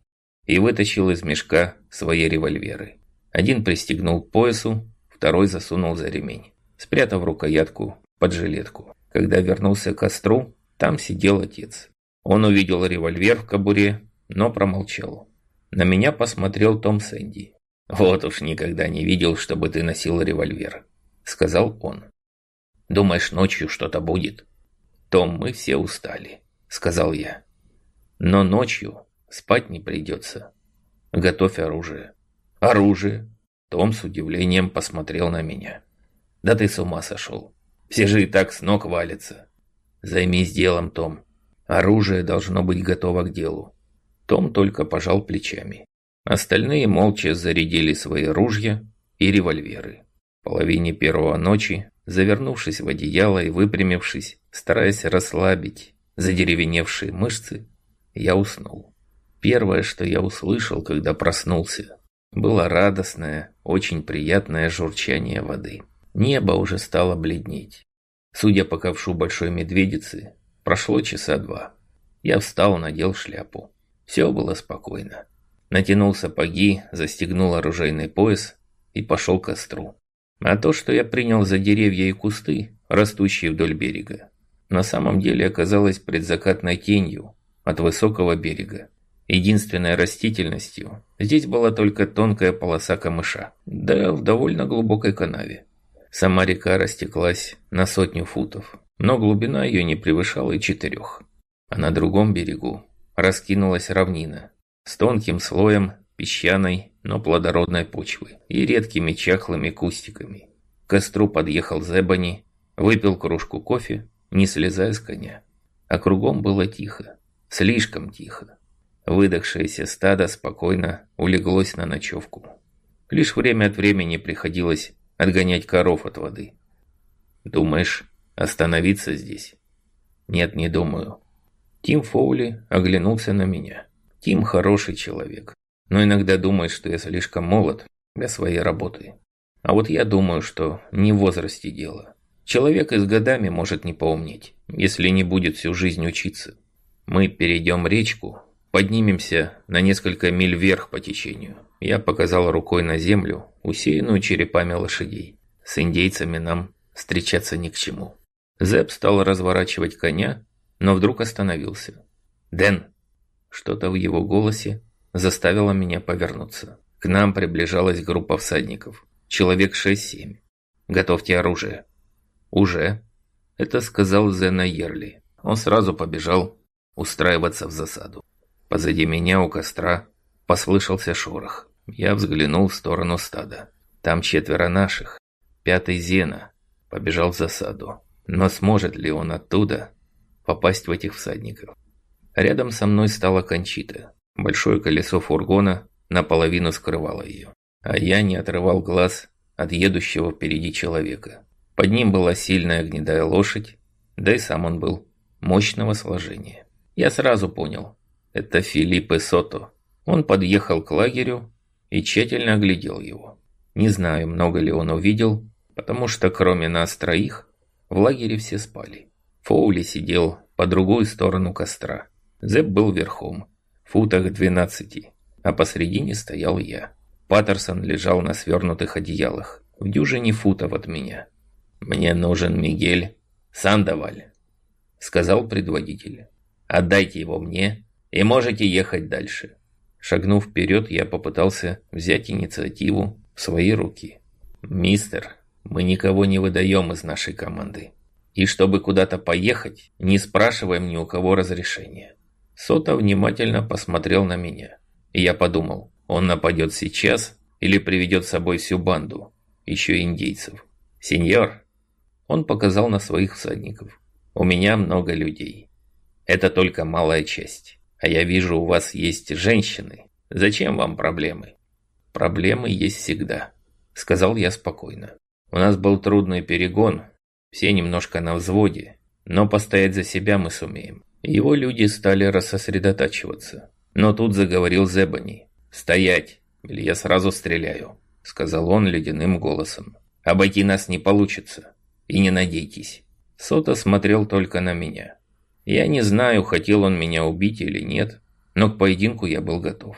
и вытащил из мешка свои револьверы. Один пристегнул к поясу, второй засунул за ремень, спрятав рукоятку под жилетку. Когда вернулся к костру, там сидел отец. Он увидел револьвер в кобуре, но промолчал. На меня посмотрел Том Сэнди. «Вот уж никогда не видел, чтобы ты носил револьвер», — сказал он. «Думаешь, ночью что-то будет?» «Том, мы все устали», — сказал я. «Но ночью спать не придется. Готовь оружие». «Оружие?» Том с удивлением посмотрел на меня. «Да ты с ума сошел. Все же и так с ног валятся. Займись делом, Том. Оружие должно быть готово к делу». Том только пожал плечами. Остальные молча зарядили свои ружья и револьверы. В половине первого ночи, завернувшись в одеяло и выпрямившись, стараясь расслабить задеревеневшие мышцы, я уснул. Первое, что я услышал, когда проснулся, было радостное, очень приятное журчание воды. Небо уже стало бледнеть. Судя по ковшу большой медведицы, прошло часа два. Я встал, надел шляпу. Все было спокойно. Натянул сапоги, застегнул оружейный пояс и пошел к костру. А то, что я принял за деревья и кусты, растущие вдоль берега, на самом деле оказалось предзакатной тенью от высокого берега. Единственной растительностью здесь была только тонкая полоса камыша, да в довольно глубокой канаве. Сама река растеклась на сотню футов, но глубина ее не превышала и четырех. А на другом берегу раскинулась равнина с тонким слоем песчаной, но плодородной почвы и редкими чахлыми кустиками. К костру подъехал Зебани, выпил кружку кофе, не слезая с коня. А кругом было тихо, слишком тихо. Выдохшееся стадо спокойно улеглось на ночевку. Лишь время от времени приходилось отгонять коров от воды. «Думаешь, остановиться здесь?» «Нет, не думаю». Тим Фоули оглянулся на меня. Тим хороший человек, но иногда думает, что я слишком молод для своей работы. А вот я думаю, что не в возрасте дело. Человек и с годами может не поумнеть, если не будет всю жизнь учиться. Мы перейдем речку, поднимемся на несколько миль вверх по течению. Я показал рукой на землю, усеянную черепами лошадей. С индейцами нам встречаться ни к чему. Зэп стал разворачивать коня, но вдруг остановился. «Дэн!» Что-то в его голосе заставило меня повернуться. К нам приближалась группа всадников. Человек шесть-семь. «Готовьте оружие». «Уже?» Это сказал Зена Ерли. Он сразу побежал устраиваться в засаду. Позади меня у костра послышался шорох. Я взглянул в сторону стада. Там четверо наших. Пятый Зена побежал в засаду. Но сможет ли он оттуда попасть в этих всадников? Рядом со мной стала Кончита. Большое колесо фургона наполовину скрывало ее. А я не отрывал глаз от едущего впереди человека. Под ним была сильная гнедая лошадь, да и сам он был мощного сложения. Я сразу понял, это Филиппе Сото. Он подъехал к лагерю и тщательно оглядел его. Не знаю, много ли он увидел, потому что кроме нас троих в лагере все спали. Фоули сидел по другую сторону костра. Зэп был верхом, в футах двенадцати, а посредине стоял я. Паттерсон лежал на свернутых одеялах, в дюжине футов от меня. «Мне нужен Мигель Сандоваль», — сказал предводитель. «Отдайте его мне, и можете ехать дальше». Шагнув вперед, я попытался взять инициативу в свои руки. «Мистер, мы никого не выдаем из нашей команды. И чтобы куда-то поехать, не спрашиваем ни у кого разрешения». Сото внимательно посмотрел на меня. И я подумал, он нападет сейчас или приведет с собой всю банду, еще и индейцев. «Сеньор», он показал на своих всадников, «у меня много людей. Это только малая часть. А я вижу, у вас есть женщины. Зачем вам проблемы?» «Проблемы есть всегда», — сказал я спокойно. «У нас был трудный перегон, все немножко на взводе, но постоять за себя мы сумеем». Его люди стали рассосредотачиваться. Но тут заговорил Зебани. «Стоять, или я сразу стреляю», — сказал он ледяным голосом. «Обойти нас не получится. И не надейтесь». Сото смотрел только на меня. Я не знаю, хотел он меня убить или нет, но к поединку я был готов.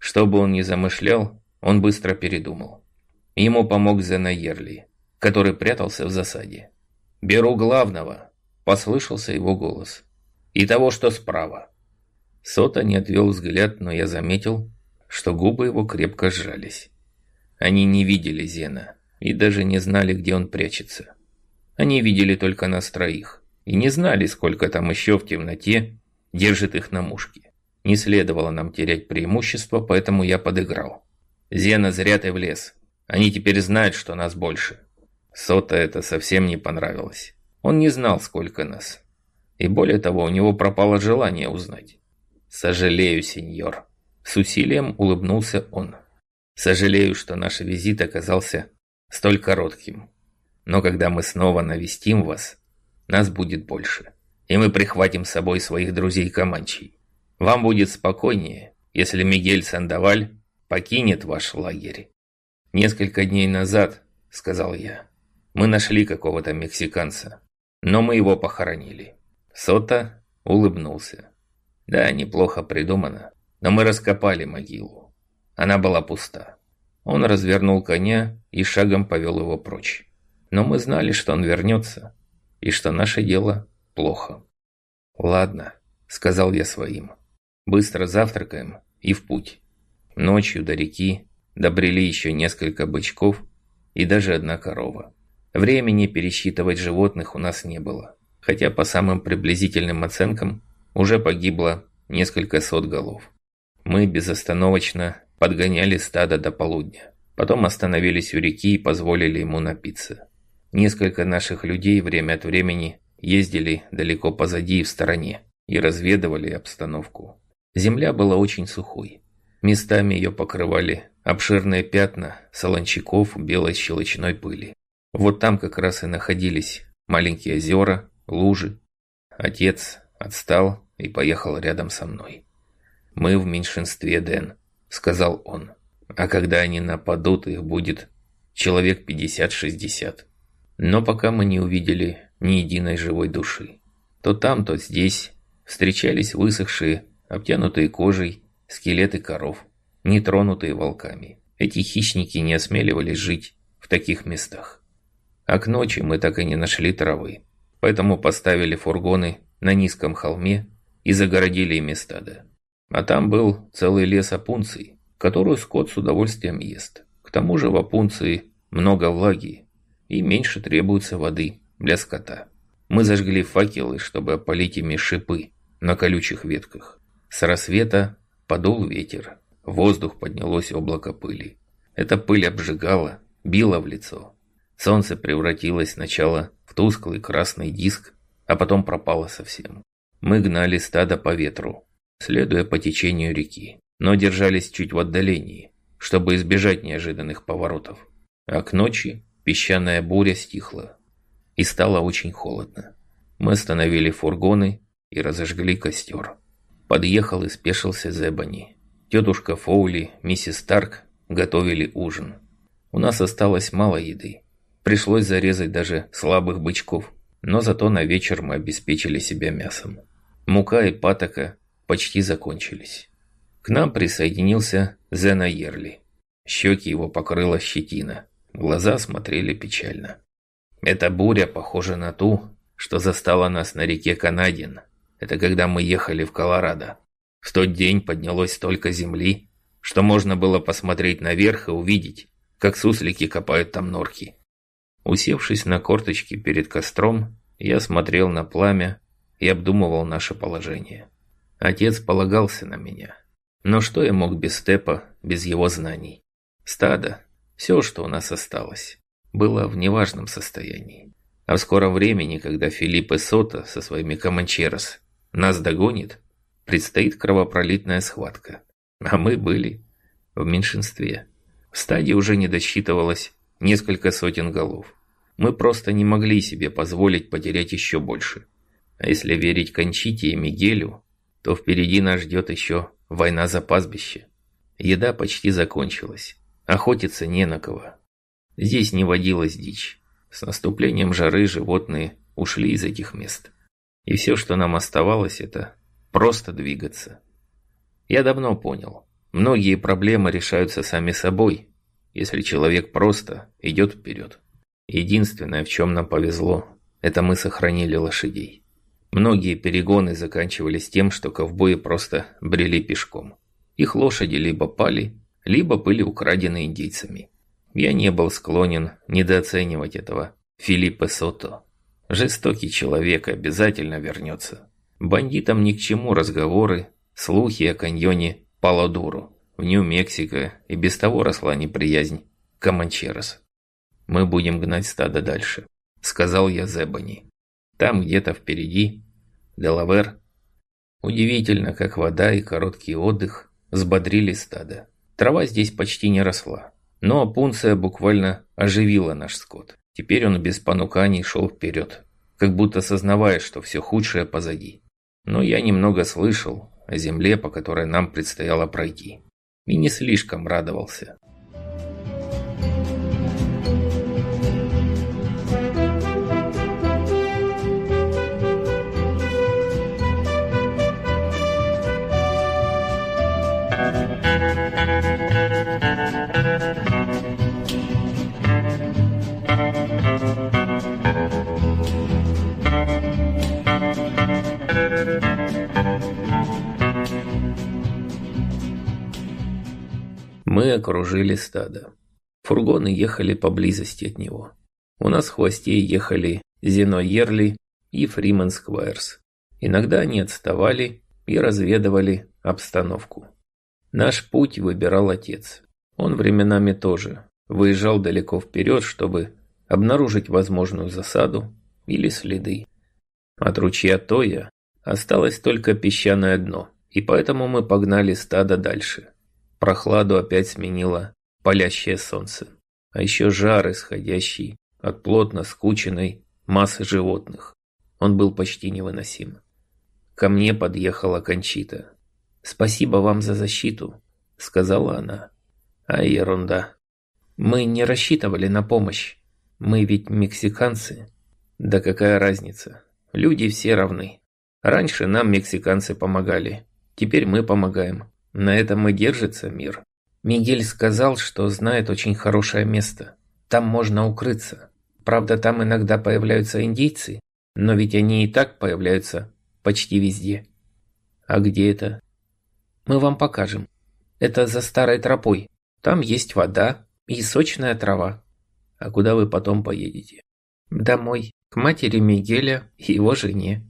Что бы он ни замышлял, он быстро передумал. Ему помог Зена Ерли, который прятался в засаде. «Беру главного», – послышался его голос. «И того, что справа». Сота не отвел взгляд, но я заметил, что губы его крепко сжались. Они не видели Зена и даже не знали, где он прячется. Они видели только нас троих и не знали, сколько там еще в темноте держит их на мушке. Не следовало нам терять преимущество, поэтому я подыграл. «Зена, зря ты влез. Они теперь знают, что нас больше». Сота это совсем не понравилось. Он не знал, сколько нас. И более того, у него пропало желание узнать. «Сожалею, сеньор». С усилием улыбнулся он. «Сожалею, что наш визит оказался столь коротким. Но когда мы снова навестим вас, нас будет больше. И мы прихватим с собой своих друзей-команчей. Вам будет спокойнее, если Мигель Сандоваль покинет ваш лагерь». «Несколько дней назад, — сказал я, — мы нашли какого-то мексиканца, но мы его похоронили». Сота улыбнулся. «Да, неплохо придумано, но мы раскопали могилу. Она была пуста». Он развернул коня и шагом повел его прочь. Но мы знали, что он вернется, и что наше дело плохо. «Ладно, — сказал я своим, — быстро завтракаем и в путь». Ночью до реки добрели еще несколько бычков и даже одна корова. Времени пересчитывать животных у нас не было, хотя по самым приблизительным оценкам уже погибло несколько сот голов. Мы безостановочно подгоняли стадо до полудня. Потом остановились у реки и позволили ему напиться. Несколько наших людей время от времени ездили далеко позади и в стороне и разведывали обстановку. Земля была очень сухой. Местами ее покрывали обширные пятна солончаков белой щелочной пыли. Вот там как раз и находились маленькие озера, лужи. Отец отстал и поехал рядом со мной. «Мы в меньшинстве, Дэн», — сказал он. «А когда они нападут, их будет человек пятьдесят-шестьдесят. Но пока мы не увидели ни единой живой души. То там, то здесь встречались высохшие, обтянутые кожей скелеты коров, не тронутые волками. Эти хищники не осмеливались жить в таких местах. А к ночи мы так и не нашли травы, поэтому поставили фургоны на низком холме и загородили ими стадо. А там был целый лес опунций, которую скот с удовольствием ест. К тому же в опунции много влаги и меньше требуется воды для скота. Мы зажгли факелы, чтобы опалить ими шипы на колючих ветках. С рассвета подул ветер, в воздух поднялось облако пыли. Эта пыль обжигала, била в лицо. Солнце превратилось сначала в тусклый красный диск, а потом пропало совсем. Мы гнали стадо по ветру, следуя по течению реки, но держались чуть в отдалении, чтобы избежать неожиданных поворотов. А к ночи песчаная буря стихла, и стало очень холодно. Мы остановили фургоны и разожгли костер. Подъехал и спешился Зебани. Тетушка Фоули, миссис Старк готовили ужин. У нас осталось мало еды. Пришлось зарезать даже слабых бычков, но зато на вечер мы обеспечили себя мясом. Мука и патока почти закончились. К нам присоединился Зена Ерли. Щеки его покрыла щетина, глаза смотрели печально. «Эта буря похожа на ту, что застала нас на реке Канадин. Это когда мы ехали в Колорадо. В тот день поднялось столько земли, что можно было посмотреть наверх и увидеть, как суслики копают там норки». Усевшись на корточки перед костром, я смотрел на пламя и обдумывал наше положение. Отец полагался на меня. Но что я мог без Степа, без его знаний? Стадо, все, что у нас осталось, было в неважном состоянии. А в скором времени, когда Филиппе Сота со своими команчерос нас догонит, предстоит кровопролитная схватка. А мы были в меньшинстве. В стаде уже не досчитывалось несколько сотен голов. Мы просто не могли себе позволить потерять еще больше. А если верить Кончите и Мигелю, то впереди нас ждет еще война за пастбище. Еда почти закончилась. Охотиться не на кого. Здесь не водилась дичь. С наступлением жары животные ушли из этих мест. И все, что нам оставалось, это просто двигаться. Я давно понял. Многие проблемы решаются сами собой, если человек просто идет вперед. Единственное, в чем нам повезло, это мы сохранили лошадей. Многие перегоны заканчивались тем, что ковбои просто брели пешком. Их лошади либо пали, либо были украдены индейцами. Я не был склонен недооценивать этого Филиппе Сото. Жестокий человек обязательно вернется. Бандитам ни к чему разговоры, слухи о каньоне Паладуру. В Нью-Мексико и без того росла неприязнь Команчерос. «Мы будем гнать стадо дальше», — сказал я Зебани. «Там где-то впереди Делавер». Удивительно, как вода и короткий отдых взбодрили стадо. Трава здесь почти не росла, но Пунция буквально оживила наш скот. Теперь он без понуканий шел вперед, как будто сознавая, что все худшее позади. Но я немного слышал о земле, по которой нам предстояло пройти, и не слишком радовался. Мы окружили стадо. Фургоны ехали поблизости от него. У нас в хвосте ехали Зено Ерли и Фриман Сквайрс. Иногда они отставали и разведывали обстановку. Наш путь выбирал отец. Он временами тоже выезжал далеко вперед, чтобы обнаружить возможную засаду или следы. От ручья Тоя осталось только песчаное дно, и поэтому мы погнали стадо дальше. Прохладу опять сменило палящее солнце, а еще жар, исходящий от плотно скученной массы животных. Он был почти невыносим. Ко мне подъехала Кончита. «Спасибо вам за защиту», — сказала она. «А ерунда. Мы не рассчитывали на помощь. Мы ведь мексиканцы». «Да какая разница? Люди все равны. Раньше нам мексиканцы помогали. Теперь мы помогаем. На этом и держится мир». Мигель сказал, что знает очень хорошее место. Там можно укрыться. Правда, там иногда появляются индейцы, но ведь они и так появляются почти везде. А где это? Мы вам покажем. Это за старой тропой. Там есть вода и сочная трава. А куда вы потом поедете? Домой, к матери Мигеля и его жене.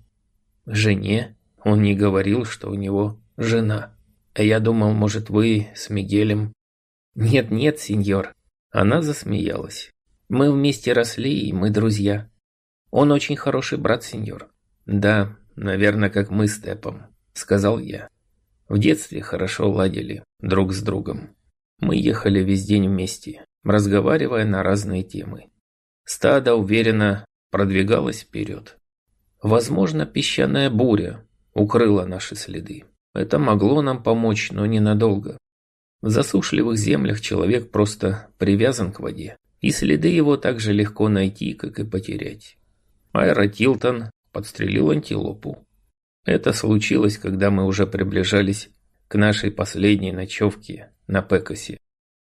Жене? Он не говорил, что у него жена. А я думал, может, вы с Мигелем... Нет-нет, сеньор. Она засмеялась. Мы вместе росли, и мы друзья. Он очень хороший брат, сеньор. Да, наверное, как мы с Тепом, сказал я. В детстве хорошо ладили друг с другом. Мы ехали весь день вместе, разговаривая на разные темы. Стадо уверенно продвигалось вперед. Возможно, песчаная буря укрыла наши следы. Это могло нам помочь, но ненадолго. В засушливых землях человек просто привязан к воде, и следы его так же легко найти, как и потерять. Айра Тилтон подстрелил антилопу. Это случилось, когда мы уже приближались к нашей последней ночевке на Пекосе.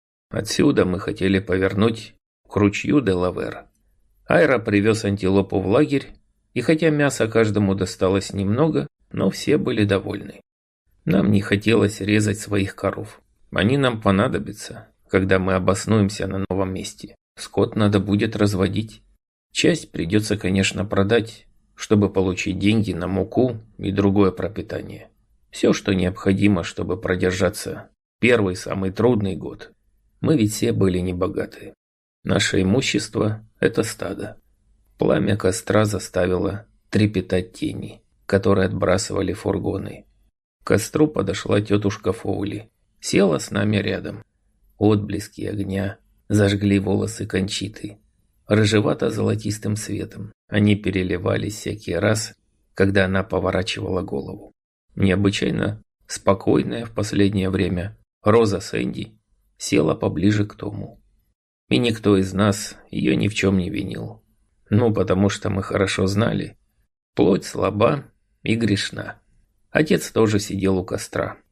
Отсюда мы хотели повернуть к ручью Делавер. Айра привез антилопу в лагерь, и хотя мяса каждому досталось немного, но все были довольны. Нам не хотелось резать своих коров. Они нам понадобятся, когда мы обоснуемся на новом месте. Скот надо будет разводить. Часть придется, конечно, продать, чтобы получить деньги на муку и другое пропитание. Все, что необходимо, чтобы продержаться первый, самый трудный год. Мы ведь все были небогаты. Наше имущество – это стадо. Пламя костра заставило трепетать тени, которые отбрасывали фургоны. К костру подошла тетушка Фоули. Села с нами рядом. Отблески огня зажгли волосы Кончиты. Рыжевато-золотистым светом. Они переливались всякий раз, когда она поворачивала голову. Необычайно спокойная в последнее время Роза Сэнди села поближе к Тому. И никто из нас ее ни в чем не винил. Ну, потому что мы хорошо знали. Плоть слаба и грешна. Отец тоже сидел у костра.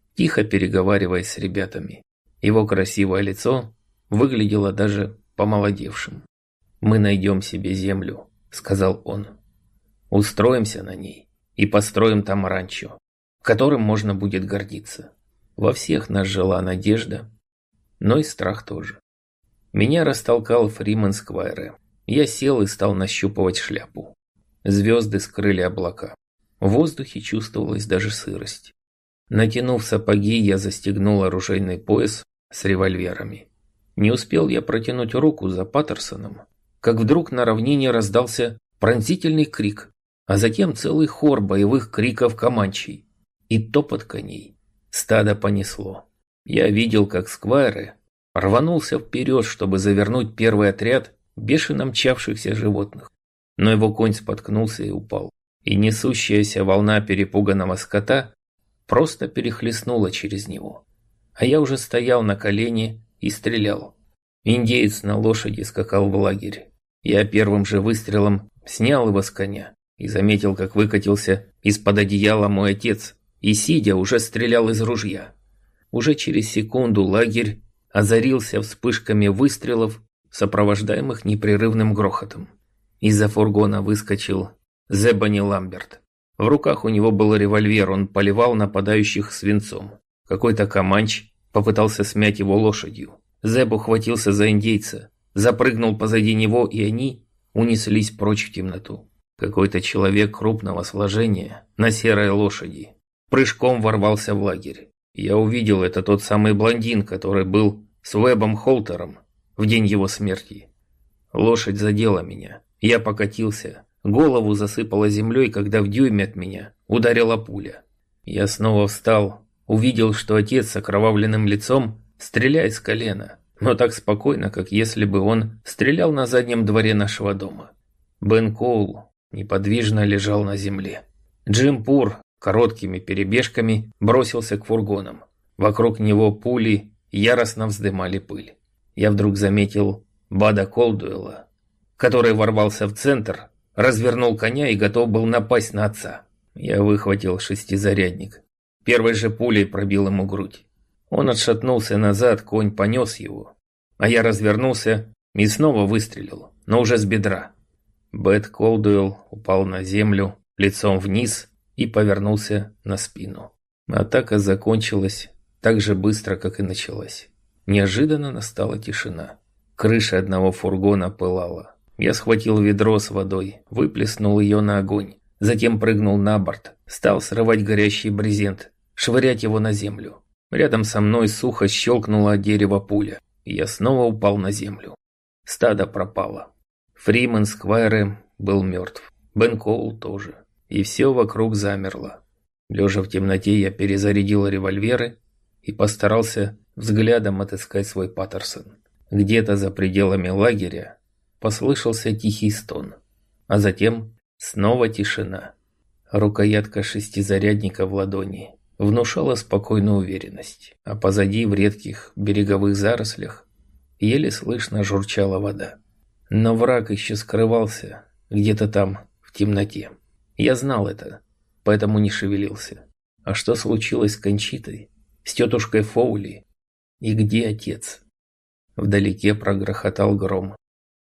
тихо переговариваясь с ребятами. Его красивое лицо выглядело даже помолодевшим. «Мы найдем себе землю», — сказал он. «Устроимся на ней и построим там ранчо, которым можно будет гордиться». Во всех нас жила надежда, но и страх тоже. Меня растолкал Фриман Сквайре. Я сел и стал нащупывать шляпу. Звезды скрыли облака. В воздухе чувствовалась даже сырость. Натянув сапоги, я застегнул оружейный пояс с револьверами. Не успел я протянуть руку за Паттерсоном, как вдруг на равнине раздался пронзительный крик, а затем целый хор боевых криков команчей и топот коней. Стадо понесло. Я видел, как Сквайре рванулся вперед, чтобы завернуть первый отряд бешено мчавшихся животных. Но его конь споткнулся и упал. И несущаяся волна перепуганного скота просто перехлестнула через него. А я уже стоял на колене и стрелял. Индеец на лошади скакал в лагерь. Я первым же выстрелом снял его с коня и заметил, как выкатился из-под одеяла мой отец и, сидя, уже стрелял из ружья. Уже через секунду лагерь озарился вспышками выстрелов, сопровождаемых непрерывным грохотом. Из-за фургона выскочил Зебани Ламберт. В руках у него был револьвер, он поливал нападающих свинцом. Какой-то команч попытался смять его лошадью. Зеб ухватился за индейца, запрыгнул позади него, и они унеслись прочь в темноту. Какой-то человек крупного сложения на серой лошади прыжком ворвался в лагерь. Я увидел, это тот самый блондин, который был с Уэбом Холтером в день его смерти. Лошадь задела меня. Я покатился. Голову засыпало землей, когда в дюйме от меня ударила пуля. Я снова встал, увидел, что отец с окровавленным лицом стреляет с колена, но так спокойно, как если бы он стрелял на заднем дворе нашего дома. Бен Коул неподвижно лежал на земле. Джим Пур короткими перебежками бросился к фургонам. Вокруг него пули яростно вздымали пыль. Я вдруг заметил Бада Колдуэлла, который ворвался в центр, развернул коня и готов был напасть на отца. Я выхватил шестизарядник. Первой же пулей пробил ему грудь. Он отшатнулся назад, конь понес его. А я развернулся и снова выстрелил, но уже с бедра. Бэд Колдуэлл упал на землю, лицом вниз, и повернулся на спину. Атака закончилась так же быстро, как и началась. Неожиданно настала тишина. Крыша одного фургона пылала. Я схватил ведро с водой, выплеснул ее на огонь. Затем прыгнул на борт, стал срывать горящий брезент, швырять его на землю. Рядом со мной сухо щелкнула от дерева пуля, и я снова упал на землю. Стадо пропало. Фриман Сквайре был мертв. Бен Коул тоже. И все вокруг замерло. Лежа в темноте, я перезарядил револьверы и постарался взглядом отыскать свой Паттерсон. Где-то за пределами лагеря послышался тихий стон, а затем снова тишина. Рукоятка шестизарядника в ладони внушала спокойную уверенность, а позади в редких береговых зарослях еле слышно журчала вода. Но враг еще скрывался где-то там в темноте. Я знал это, поэтому не шевелился. А что случилось с Кончитой, с тетушкой Фоули? И где отец? Вдалеке прогрохотал гром.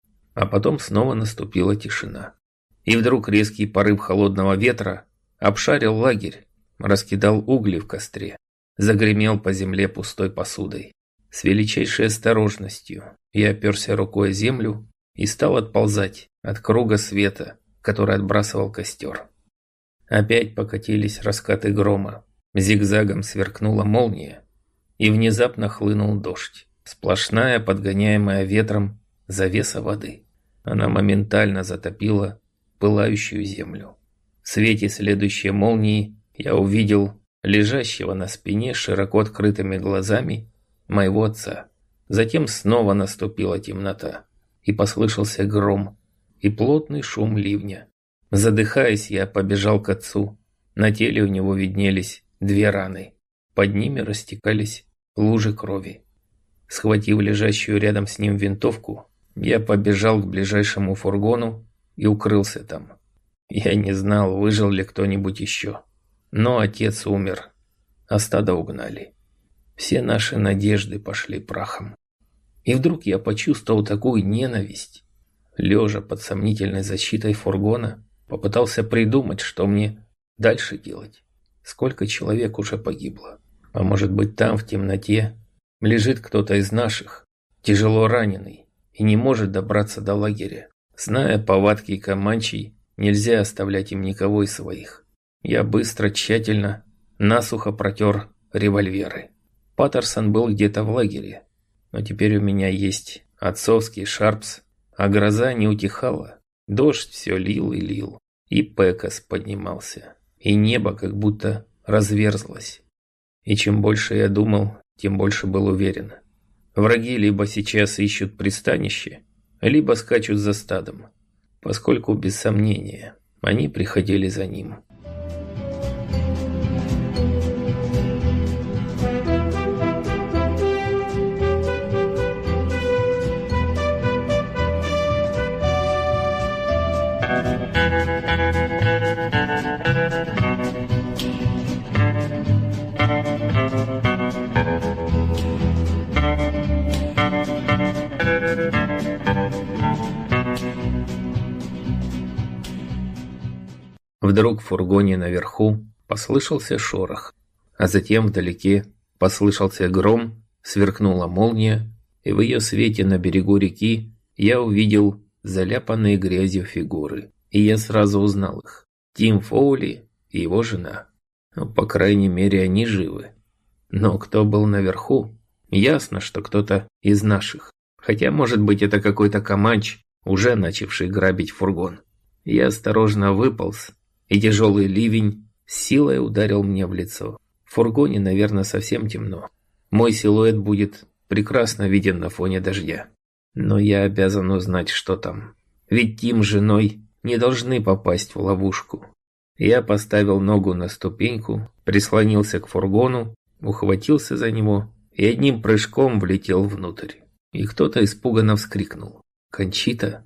А потом снова наступила тишина. И вдруг резкий порыв холодного ветра обшарил лагерь, раскидал угли в костре, загремел по земле пустой посудой. С величайшей осторожностью я оперся рукой о землю и стал отползать от круга света, который отбрасывал костер. Опять покатились раскаты грома, зигзагом сверкнула молния, и внезапно хлынул дождь, сплошная, подгоняемая ветром, завеса воды. Она моментально затопила пылающую землю. В свете следующей молнии я увидел лежащего на спине с широко открытыми глазами моего отца. Затем снова наступила темнота, и послышался гром и плотный шум ливня. Задыхаясь, я побежал к отцу. На теле у него виднелись две раны. Под ними растекались лужи крови. Схватив лежащую рядом с ним винтовку, я побежал к ближайшему фургону и укрылся там. Я не знал, выжил ли кто-нибудь еще. Но отец умер а стадо угнали. Все наши надежды пошли прахом. И вдруг я почувствовал такую ненависть. Лежа под сомнительной защитой фургона, попытался придумать, что мне дальше делать. Сколько человек уже погибло. А может быть, там, в темноте, лежит кто-то из наших, тяжело раненый, и не может добраться до лагеря. Зная повадки команчей, нельзя оставлять им никого из своих. Я быстро, тщательно, насухо протер револьверы. Паттерсон был где-то в лагере, но теперь у меня есть отцовский Шарпс, а гроза не утихала. Дождь все лил и лил, и Пекас поднимался, и небо как будто разверзлось. И чем больше я думал, тем больше был уверен. Враги либо сейчас ищут пристанище, либо скачут за стадом, поскольку, без сомнения, они приходили за ним. Вдруг в фургоне наверху послышался шорох, а затем вдалеке послышался гром, сверкнула молния, и в ее свете на берегу реки я увидел заляпанные грязью фигуры, и я сразу узнал их. Тим Фоули и его жена. Ну, по крайней мере, они живы. Но кто был наверху? Ясно, что кто-то из наших. Хотя, может быть, это какой-то команч, уже начавший грабить фургон. Я осторожно выполз, и тяжелый ливень с силой ударил мне в лицо. В фургоне, наверное, совсем темно. Мой силуэт будет прекрасно виден на фоне дождя. Но я обязан узнать, что там. Ведь Тим с женой не должны попасть в ловушку. Я поставил ногу на ступеньку, прислонился к фургону, ухватился за него и одним прыжком влетел внутрь. И кто-то испуганно вскрикнул. «Кончита?»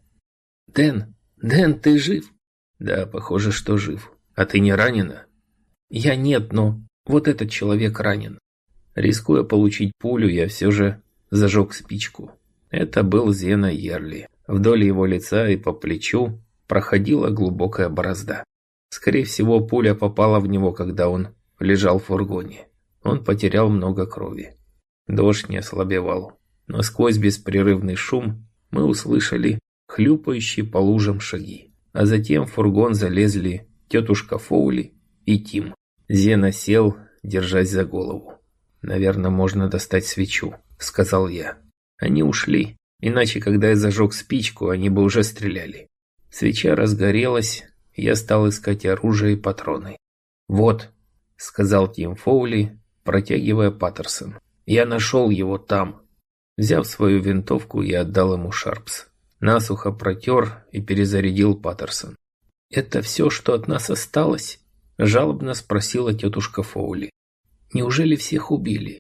«Дэн! Дэн, ты жив?» «Да, похоже, что жив. А ты не ранена?» «Я нет, но вот этот человек ранен». Рискуя получить пулю, я все же зажег спичку. Это был Зена Ерли. Вдоль его лица и по плечу проходила глубокая борозда. Скорее всего, пуля попала в него, когда он лежал в фургоне. Он потерял много крови. Дождь не ослабевал, но сквозь беспрерывный шум мы услышали хлюпающие по лужам шаги. А затем в фургон залезли тетушка Фоули и Тим. Зена сел, держась за голову. «Наверное, можно достать свечу», — сказал я. Они ушли, иначе, когда я зажег спичку, они бы уже стреляли. Свеча разгорелась, я стал искать оружие и патроны. «Вот», — сказал Тим Фоули, протягивая Паттерсон. «Я нашел его там». Взяв свою винтовку, я отдал ему Шарпс. Насухо протер и перезарядил Паттерсон. «Это все, что от нас осталось?» – жалобно спросила тетушка Фоули. «Неужели всех убили?»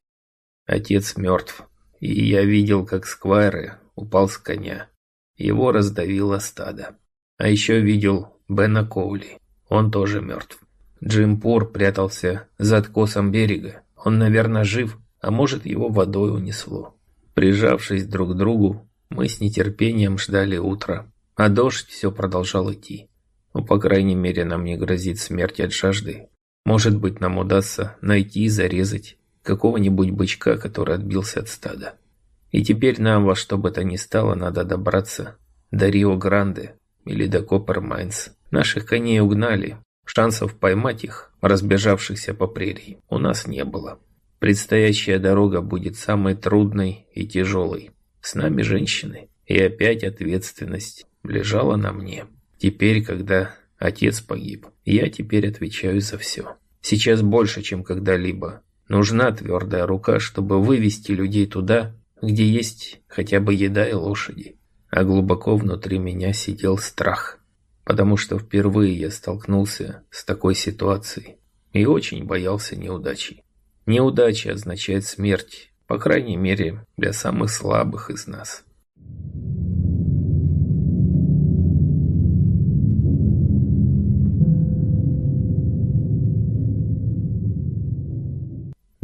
«Отец мертв, и я видел, как Сквайр упал с коня. Его раздавило стадо. А еще видел Бена Коули, он тоже мертв. Джим Пур прятался за откосом берега. Он, наверное, жив, а может, его водой унесло». Прижавшись друг к другу, мы с нетерпением ждали утра, а дождь все продолжал идти. Ну, по крайней мере, нам не грозит смерть от жажды. Может быть, нам удастся найти и зарезать какого-нибудь бычка, который отбился от стада. И теперь нам во что бы то ни стало надо добраться до Рио-Гранде или до Коппер-Майнс. Наших коней угнали, шансов поймать их, разбежавшихся по прерии, у нас не было. Предстоящая дорога будет самой трудной и тяжелой. С нами женщины, и опять ответственность лежала на мне. Теперь, когда отец погиб, я теперь отвечаю за все. Сейчас больше, чем когда-либо, нужна твердая рука, чтобы вывести людей туда, где есть хотя бы еда и лошади. А глубоко внутри меня сидел страх, потому что впервые я столкнулся с такой ситуацией и очень боялся неудачи. Неудача означает смерть. По крайней мере, для самых слабых из нас.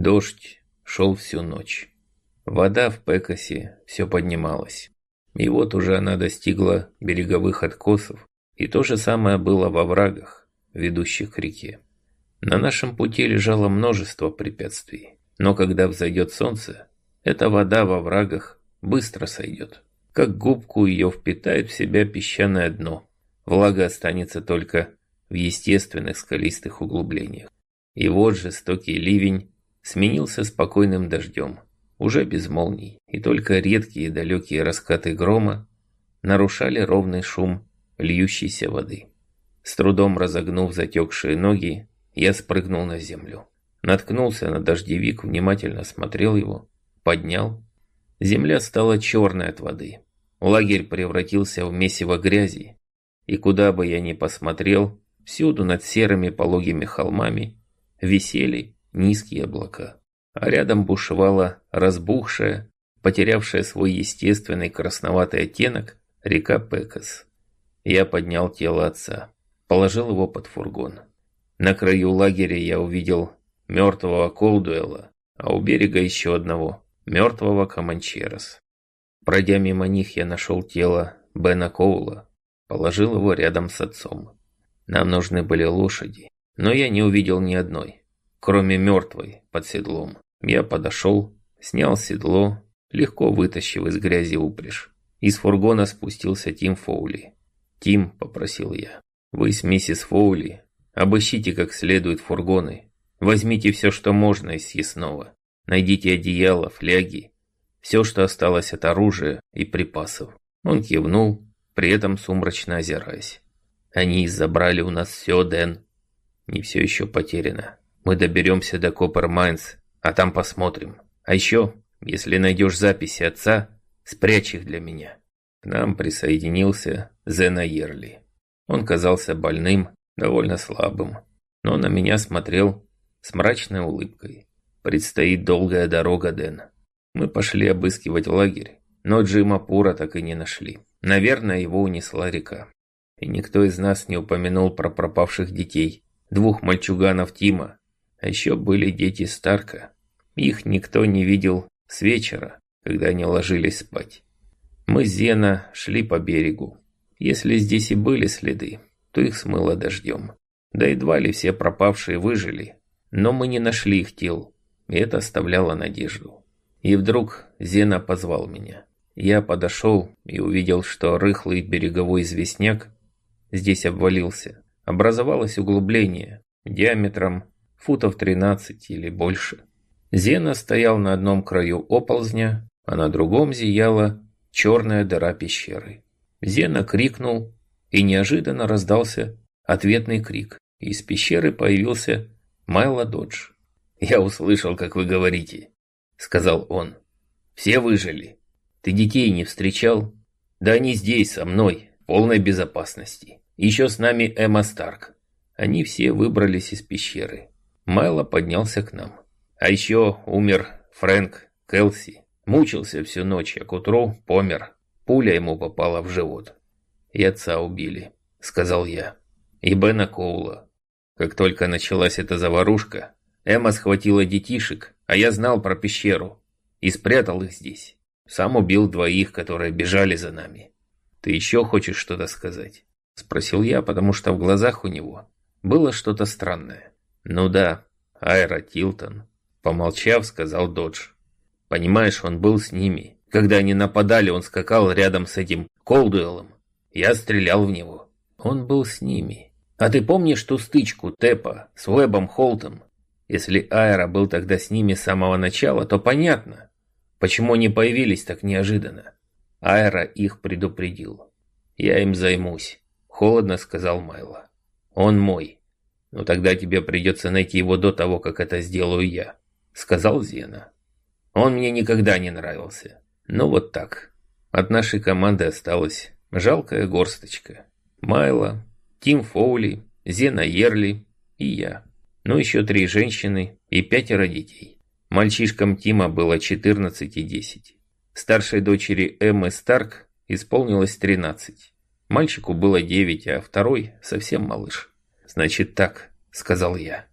Дождь шел всю ночь. Вода в Пекасе все поднималась. И вот уже она достигла береговых откосов, и то же самое было во оврагах, ведущих к реке. На нашем пути лежало множество препятствий, но когда взойдет солнце, эта вода во оврагах быстро сойдет. Как губку ее впитает в себя песчаное дно. Влага останется только в естественных скалистых углублениях. И вот жестокий ливень сменился спокойным дождем, уже без молний, и только редкие далекие раскаты грома нарушали ровный шум льющейся воды. С трудом разогнув затекшие ноги, я спрыгнул на землю. Наткнулся на дождевик, внимательно смотрел его, поднял. Земля стала черной от воды. Лагерь превратился в месиво грязи, и куда бы я ни посмотрел, всюду над серыми пологими холмами висели низкие облака, а рядом бушевала разбухшая, потерявшая свой естественный красноватый оттенок река Пекас. Я поднял тело отца, положил его под фургон. На краю лагеря я увидел мертвого Колдуэла, а у берега еще одного, мертвого Команчерос. Пройдя мимо них, я нашел тело Бена Коула, положил его рядом с отцом. Нам нужны были лошади, но я не увидел ни одной, кроме мертвой под седлом. Я подошел, снял седло, легко вытащив из грязи упряжь. Из фургона спустился Тим Фоули. «Тим», — попросил я, — «вы с миссис Фоули обыщите как следует фургоны, возьмите все, что можно из съестного, найдите одеяло, фляги, все, что осталось от оружия и припасов». Он кивнул, при этом сумрачно озираясь. «Они забрали у нас все, Дэн. Не все еще потеряно. Мы доберемся до Коппер-Майнс, а там посмотрим. А еще, если найдешь записи отца, спрячь их для меня». К нам присоединился Зена Ерли. Он казался больным, довольно слабым, но на меня смотрел с мрачной улыбкой. «Предстоит долгая дорога, Дэн». Мы пошли обыскивать лагерь, но Джима Пура так и не нашли. Наверное, его унесла река. И никто из нас не упомянул про пропавших детей, двух мальчуганов Тима. А еще были дети Старка. Их никто не видел с вечера, когда они ложились спать. Мы с Зена шли по берегу. Если здесь и были следы, то их смыло дождем. Да едва ли все пропавшие выжили. Но мы не нашли их тел, и это оставляло надежду. И вдруг Зена позвал меня. Я подошел и увидел, что рыхлый береговой известняк здесь обвалился. Образовалось углубление диаметром футов тринадцать или больше. Зена стоял на одном краю оползня, а на другом зияла черная дыра пещеры. Зена крикнул, и неожиданно раздался ответный крик. Из пещеры появился Майло Додж. «Я услышал, как вы говорите», — сказал он. «Все выжили. Ты детей не встречал? Да они здесь, со мной, в полной безопасности. Еще с нами Эмма Старк». Они все выбрались из пещеры. Майло поднялся к нам. А еще умер Фрэнк Келси. Мучился всю ночь, а к утру помер. Пуля ему попала в живот. «И отца убили», — сказал я. «И Бена Коула. Как только началась эта заварушка, Эмма схватила детишек, а я знал про пещеру и спрятал их здесь. Сам убил двоих, которые бежали за нами. Ты еще хочешь что-то сказать?» — спросил я, потому что в глазах у него было что-то странное. «Ну да, Айра Тилтон», — помолчав, сказал Додж. «Понимаешь, он был с ними. Когда они нападали, он скакал рядом с этим Колдуэлом. Я стрелял в него. Он был с ними. А ты помнишь ту стычку Тэпа с Уэбом Холтом? Если Айра был тогда с ними с самого начала, то понятно, почему они появились так неожиданно. Айра их предупредил. Я им займусь», — холодно сказал Майло. «Он мой. Но тогда тебе придется найти его до того, как это сделаю я», — сказал Зена. «Он мне никогда не нравился. Ну вот так. От нашей команды осталась жалкая горсточка. Майло, Тим Фоули, Зена Ерли и я. Ну еще три женщины и пятеро детей. Мальчишкам Тима было четырнадцать и десять. Старшей дочери Эммы Старк исполнилось тринадцать. Мальчику было девять, а второй совсем малыш. «Значит так», — сказал я.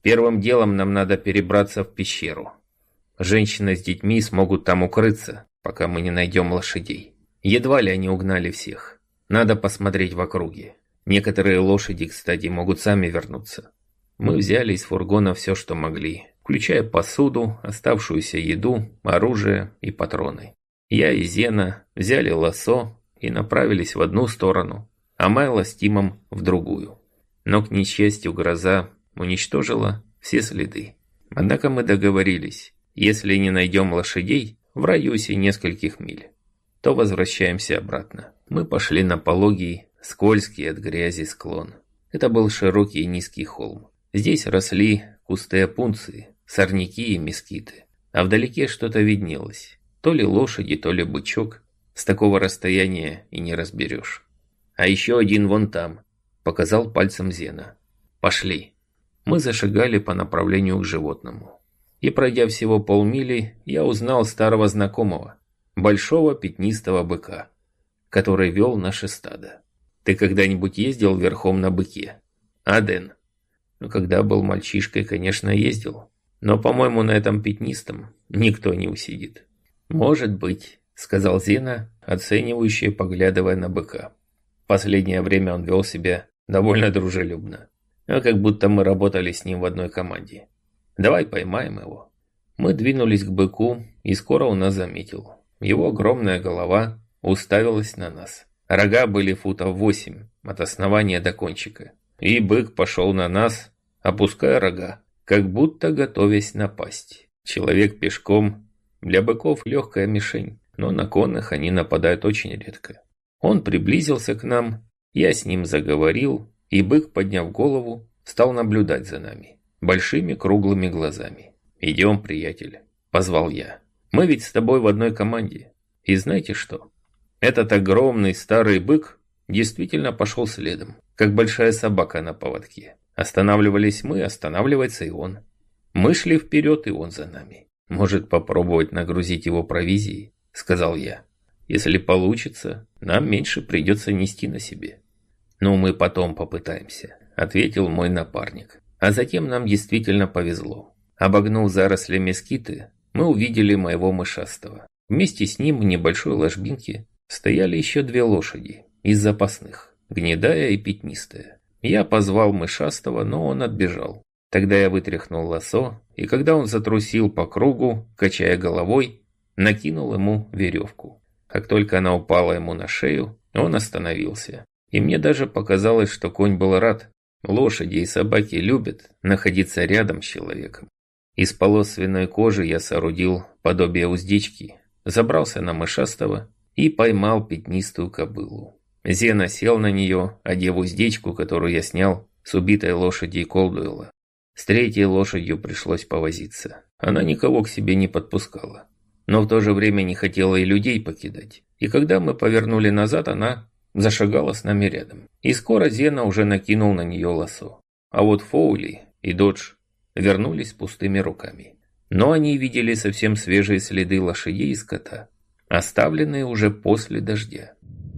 Первым делом нам надо перебраться в пещеру. Женщины с детьми смогут там укрыться, пока мы не найдем лошадей. Едва ли они угнали всех. Надо посмотреть в округе. Некоторые лошади, кстати, могут сами вернуться. Мы взяли из фургона все, что могли, включая посуду, оставшуюся еду, оружие и патроны. Я и Зена взяли лассо и направились в одну сторону, а Майло с Тимом в другую. Но, к несчастью, гроза уничтожила все следы. Однако мы договорились, если не найдем лошадей в радиусе нескольких миль, то возвращаемся обратно. Мы пошли на пологий, скользкий от грязи склон. Это был широкий и низкий холм. Здесь росли кусты опунции, сорняки и мескиты. А вдалеке что-то виднелось. То ли лошади, то ли бычок. С такого расстояния и не разберешь. А еще один вон там, показал пальцем Зена. Пошли. Мы зашагали по направлению к животному. И пройдя всего полмили, я узнал старого знакомого, большого пятнистого быка, который вел наше стадо. Ты когда-нибудь ездил верхом на быке? А, Дэн? Ну, когда был мальчишкой, конечно, ездил. Но, по-моему, на этом пятнистом никто не усидит. Может быть, сказал Зена, оценивающе поглядывая на быка. Последнее время он вел себя довольно дружелюбно. А как будто мы работали с ним в одной команде. Давай поймаем его. Мы двинулись к быку, и скоро он нас заметил. Его огромная голова уставилась на нас. Рога были футов восемь от основания до кончика. И бык пошел на нас, опуская рога, как будто готовясь напасть. Человек пешком для быков легкая мишень, но на конных они нападают очень редко. Он приблизился к нам, я с ним заговорил, и бык, подняв голову, стал наблюдать за нами большими круглыми глазами. «Идем, приятель», — позвал я. «Мы ведь с тобой в одной команде. И знаете что? Этот огромный старый бык действительно пошел следом, как большая собака на поводке. Останавливались мы, останавливается и он. Мы шли вперед, и он за нами. Может, попробовать нагрузить его провизией?» — сказал я. «Если получится, нам меньше придется нести на себе». «Ну, мы потом попытаемся», — ответил мой напарник. А затем нам действительно повезло. Обогнув заросли мескиты, мы увидели моего мышастого. Вместе с ним в небольшой ложбинке стояли еще две лошади из запасных, гнедая и пятнистая. Я позвал мышастого, но он отбежал. Тогда я вытряхнул лассо, и когда он затрусил по кругу, качая головой, накинул ему веревку. Как только она упала ему на шею, он остановился. И мне даже показалось, что конь был рад. Лошади и собаки любят находиться рядом с человеком. Из полос свиной кожи я соорудил подобие уздечки, забрался на мышастого и поймал пятнистую кобылу. Зена сел на нее, одев уздечку, которую я снял с убитой лошади Колдуэлла. С третьей лошадью пришлось повозиться. Она никого к себе не подпускала, но в то же время не хотела и людей покидать. И когда мы повернули назад, она зашагала с нами рядом. И скоро Зена уже накинул на нее лассо. А вот Фоули и Додж вернулись с пустыми руками. Но они видели совсем свежие следы лошадей и скота, оставленные уже после дождя.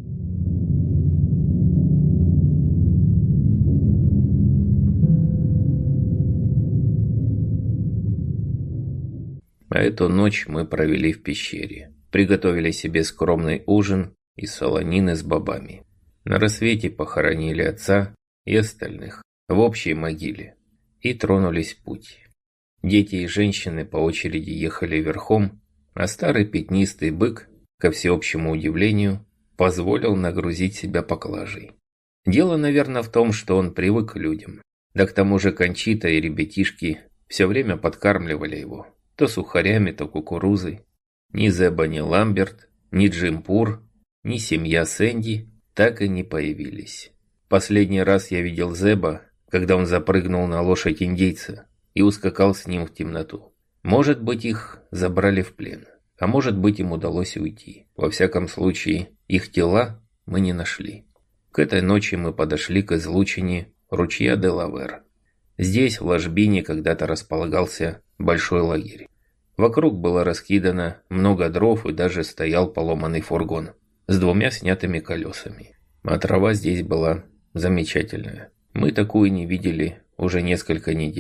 А эту ночь мы провели в пещере. Приготовили себе скромный ужин и солонины с бобами. На рассвете похоронили отца и остальных в общей могиле и тронулись в путь. Дети и женщины по очереди ехали верхом, а старый пятнистый бык, ко всеобщему удивлению, позволил нагрузить себя поклажей. Дело, наверное, в том, что он привык к людям. Да к тому же Кончита и ребятишки все время подкармливали его, то сухарями, то кукурузой. Ни Зеба, ни Ламберт, ни Джим Пур, ни семья Сэнди так и не появились. Последний раз я видел Зеба, когда он запрыгнул на лошадь индейца и ускакал с ним в темноту. Может быть, их забрали в плен, а может быть, им удалось уйти. Во всяком случае, их тела мы не нашли. К этой ночи мы подошли к излучине ручья Делавер. Здесь, в ложбине, когда-то располагался большой лагерь. Вокруг было раскидано много дров и даже стоял поломанный фургон с двумя снятыми колесами. А трава здесь была замечательная. Мы такую не видели уже несколько недель.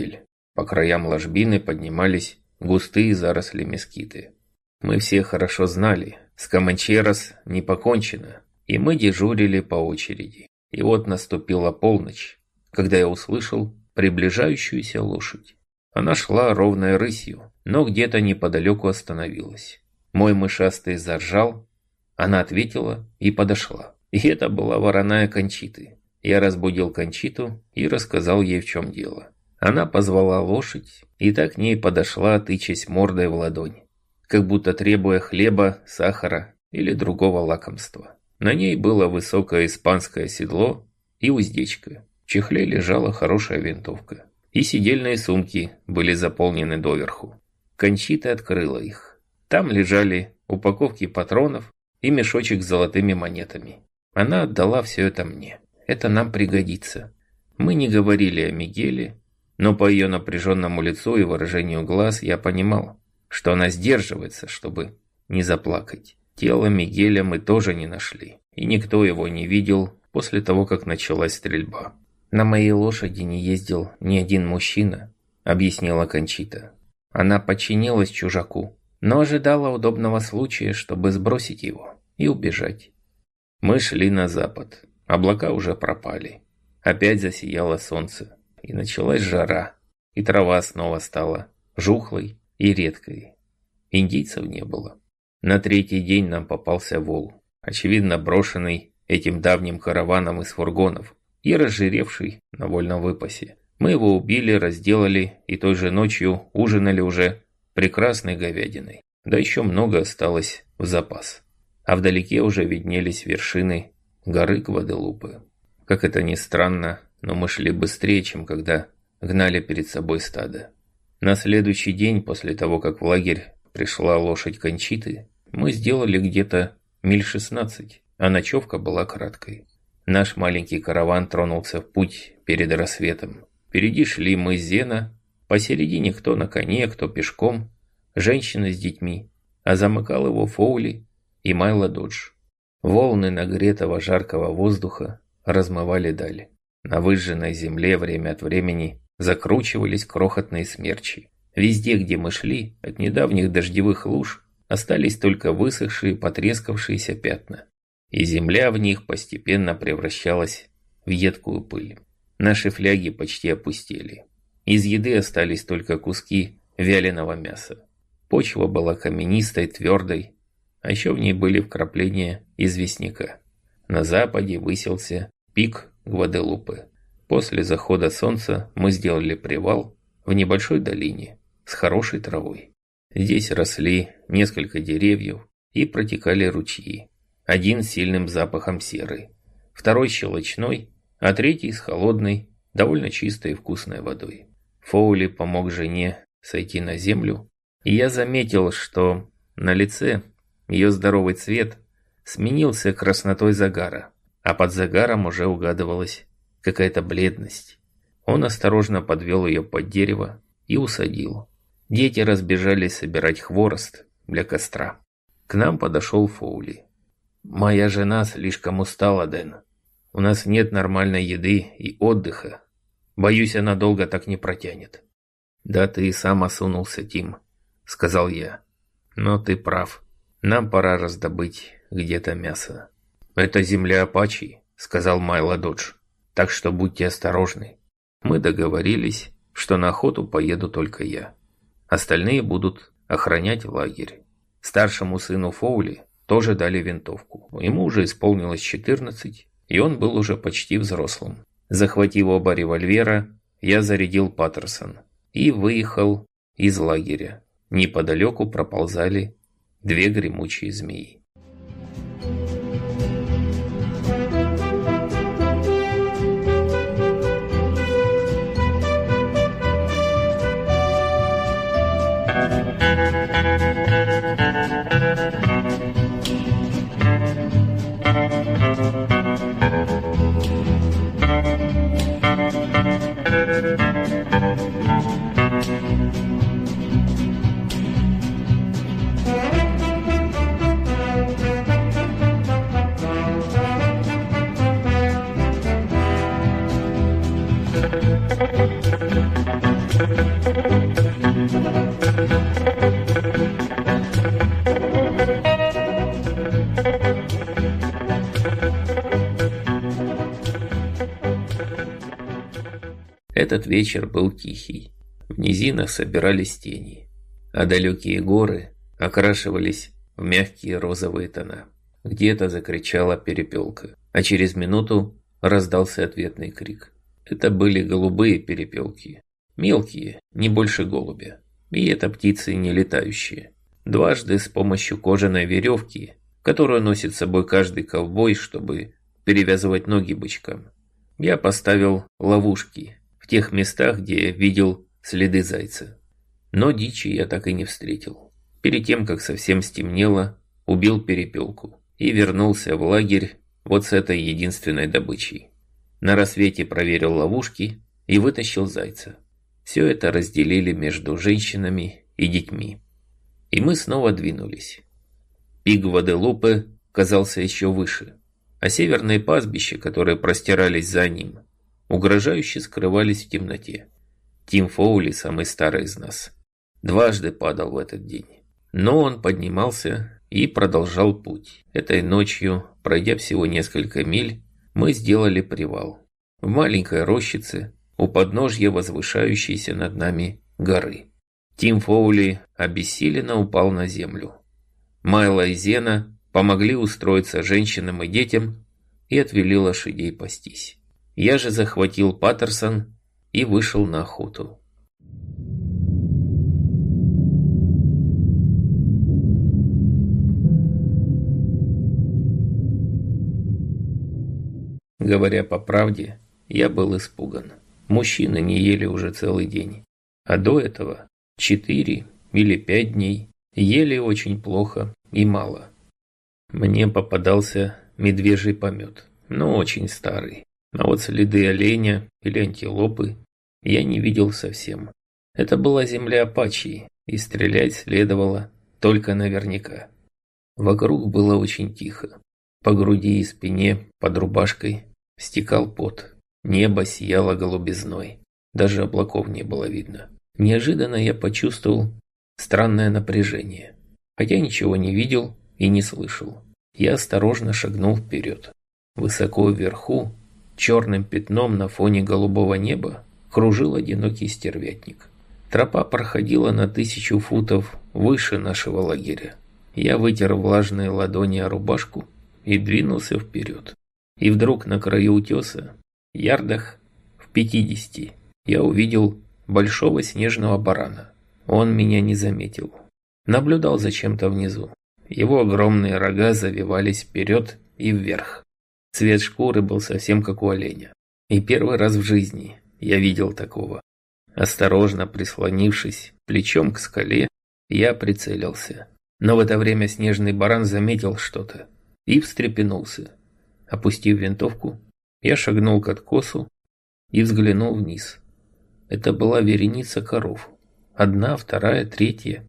По краям ложбины поднимались густые заросли мескиты. Мы все хорошо знали, с Команчерос не покончено, и мы дежурили по очереди. И вот наступила полночь, когда я услышал приближающуюся лошадь. Она шла ровной рысью, но где-то неподалеку остановилась. Мой мышастый заржал, она ответила и подошла. И это была вороная Кончиты. Я разбудил Кончиту и рассказал ей, в чем дело. Она позвала лошадь и так к ней подошла, тычась мордой в ладонь, как будто требуя хлеба, сахара или другого лакомства. На ней было высокое испанское седло и уздечка. В чехле лежала хорошая винтовка. И сидельные сумки были заполнены доверху. Кончита открыла их. Там лежали упаковки патронов и мешочек с золотыми монетами. Она отдала все это мне. Это нам пригодится. Мы не говорили о Мигеле, но по ее напряженному лицу и выражению глаз я понимал, что она сдерживается, чтобы не заплакать. Тело Мигеля мы тоже не нашли, и никто его не видел после того, как началась стрельба. «На моей лошади не ездил ни один мужчина», — объяснила Кончита. Она подчинилась чужаку, но ожидала удобного случая, чтобы сбросить его и убежать. Мы шли на запад. Облака уже пропали. Опять засияло солнце, и началась жара, и трава снова стала жухлой и редкой. Индийцев не было. На третий день нам попался вол, очевидно брошенный этим давним караваном из фургонов и разжиревший на вольном выпасе. Мы его убили, разделали и той же ночью ужинали уже прекрасной говядиной. Да еще много осталось в запас. А вдалеке уже виднелись вершины горы Гваделупы. Как это ни странно, но мы шли быстрее, чем когда гнали перед собой стадо. На следующий день, после того, как в лагерь пришла лошадь Кончиты, мы сделали где-то миль шестнадцать, а ночевка была краткой. Наш маленький караван тронулся в путь перед рассветом. Впереди шли мы с Зена, посередине кто на коне, кто пешком, женщина с детьми, а замыкал его Фоули и Майло Додж. Волны нагретого жаркого воздуха размывали даль. На выжженной земле время от времени закручивались крохотные смерчи. Везде, где мы шли, от недавних дождевых луж остались только высохшие, потрескавшиеся пятна. И земля в них постепенно превращалась в едкую пыль. Наши фляги почти опустели. Из еды остались только куски вяленого мяса. Почва была каменистой, твердой, а еще в ней были вкрапления известняка. На западе высился пик Гваделупы. После захода солнца мы сделали привал в небольшой долине с хорошей травой. Здесь росли несколько деревьев и протекали ручьи. Один с сильным запахом серы, второй щелочной, а третий с холодной, довольно чистой и вкусной водой. Фоули помог жене сойти на землю, и я заметил, что на лице ее здоровый цвет сменился краснотой загара, а под загаром уже угадывалась какая-то бледность. Он осторожно подвел ее под дерево и усадил. Дети разбежались собирать хворост для костра. К нам подошел Фоули. «Моя жена слишком устала, Дэн. У нас нет нормальной еды и отдыха. Боюсь, она долго так не протянет». «Да ты и сам осунулся, Тим», — сказал я. «Но ты прав. Нам пора раздобыть где-то мясо». «Это земля Апачи», — сказал Майло Додж. «Так что будьте осторожны. Мы договорились, что на охоту поеду только я. Остальные будут охранять лагерь». Старшему сыну Фоули тоже дали винтовку. Ему уже исполнилось четырнадцать, и он был уже почти взрослым. Захватив оба револьвера, я зарядил Паттерсон и выехал из лагеря. Неподалеку проползали две гремучие змеи. Этот вечер был тихий. В низинах собирались тени, а далекие горы окрашивались в мягкие розовые тона. Где-то закричала перепелка, а через минуту раздался ответный крик. Это были голубые перепелки. Мелкие, не больше голубя. И это птицы не летающие. Дважды с помощью кожаной веревки, которую носит с собой каждый ковбой, чтобы перевязывать ноги бычкам, я поставил ловушки в тех местах, где видел следы зайца. Но дичи я так и не встретил. Перед тем, как совсем стемнело, убил перепелку и вернулся в лагерь вот с этой единственной добычей. На рассвете проверил ловушки и вытащил зайца. Все это разделили между женщинами и детьми. И мы снова двинулись. Пик Гваделупе казался еще выше, а северные пастбища, которые простирались за ним, угрожающе скрывались в темноте. Тим Фоули, самый старый из нас, дважды падал в этот день. Но он поднимался и продолжал путь. Этой ночью, пройдя всего несколько миль, мы сделали привал в маленькой рощице у подножья возвышающейся над нами горы. Тим Фоули обессиленно упал на землю. Майло и Зена помогли устроиться женщинам и детям и отвели лошадей пастись. Я же захватил Паттерсон и вышел на охоту. Говоря по правде, я был испуган. Мужчины не ели уже целый день. А до этого четыре или пять дней ели очень плохо и мало. Мне попадался медвежий помет, но очень старый. А вот следы оленя или антилопы я не видел совсем. Это была земля апачи, и стрелять следовало только наверняка. Вокруг было очень тихо. По груди и спине, под рубашкой, стекал пот. Небо сияло голубизной. Даже облаков не было видно. Неожиданно я почувствовал странное напряжение. Хотя ничего не видел и не слышал. Я осторожно шагнул вперед. Высоко вверху, черным пятном на фоне голубого неба, кружил одинокий стервятник. Тропа проходила на тысячу футов выше нашего лагеря. Я вытер влажные ладони о рубашку и двинулся вперед. И вдруг на краю утеса, ярдах в пятидесяти, я увидел большого снежного барана. Он меня не заметил. Наблюдал за чем-то внизу. Его огромные рога завивались вперед и вверх. Цвет шкуры был совсем как у оленя. И первый раз в жизни я видел такого. Осторожно прислонившись плечом к скале, я прицелился. Но в это время снежный баран заметил что-то и встрепенулся. Опустив винтовку, я шагнул к откосу и взглянул вниз. Это была вереница коров. Одна, вторая, третья.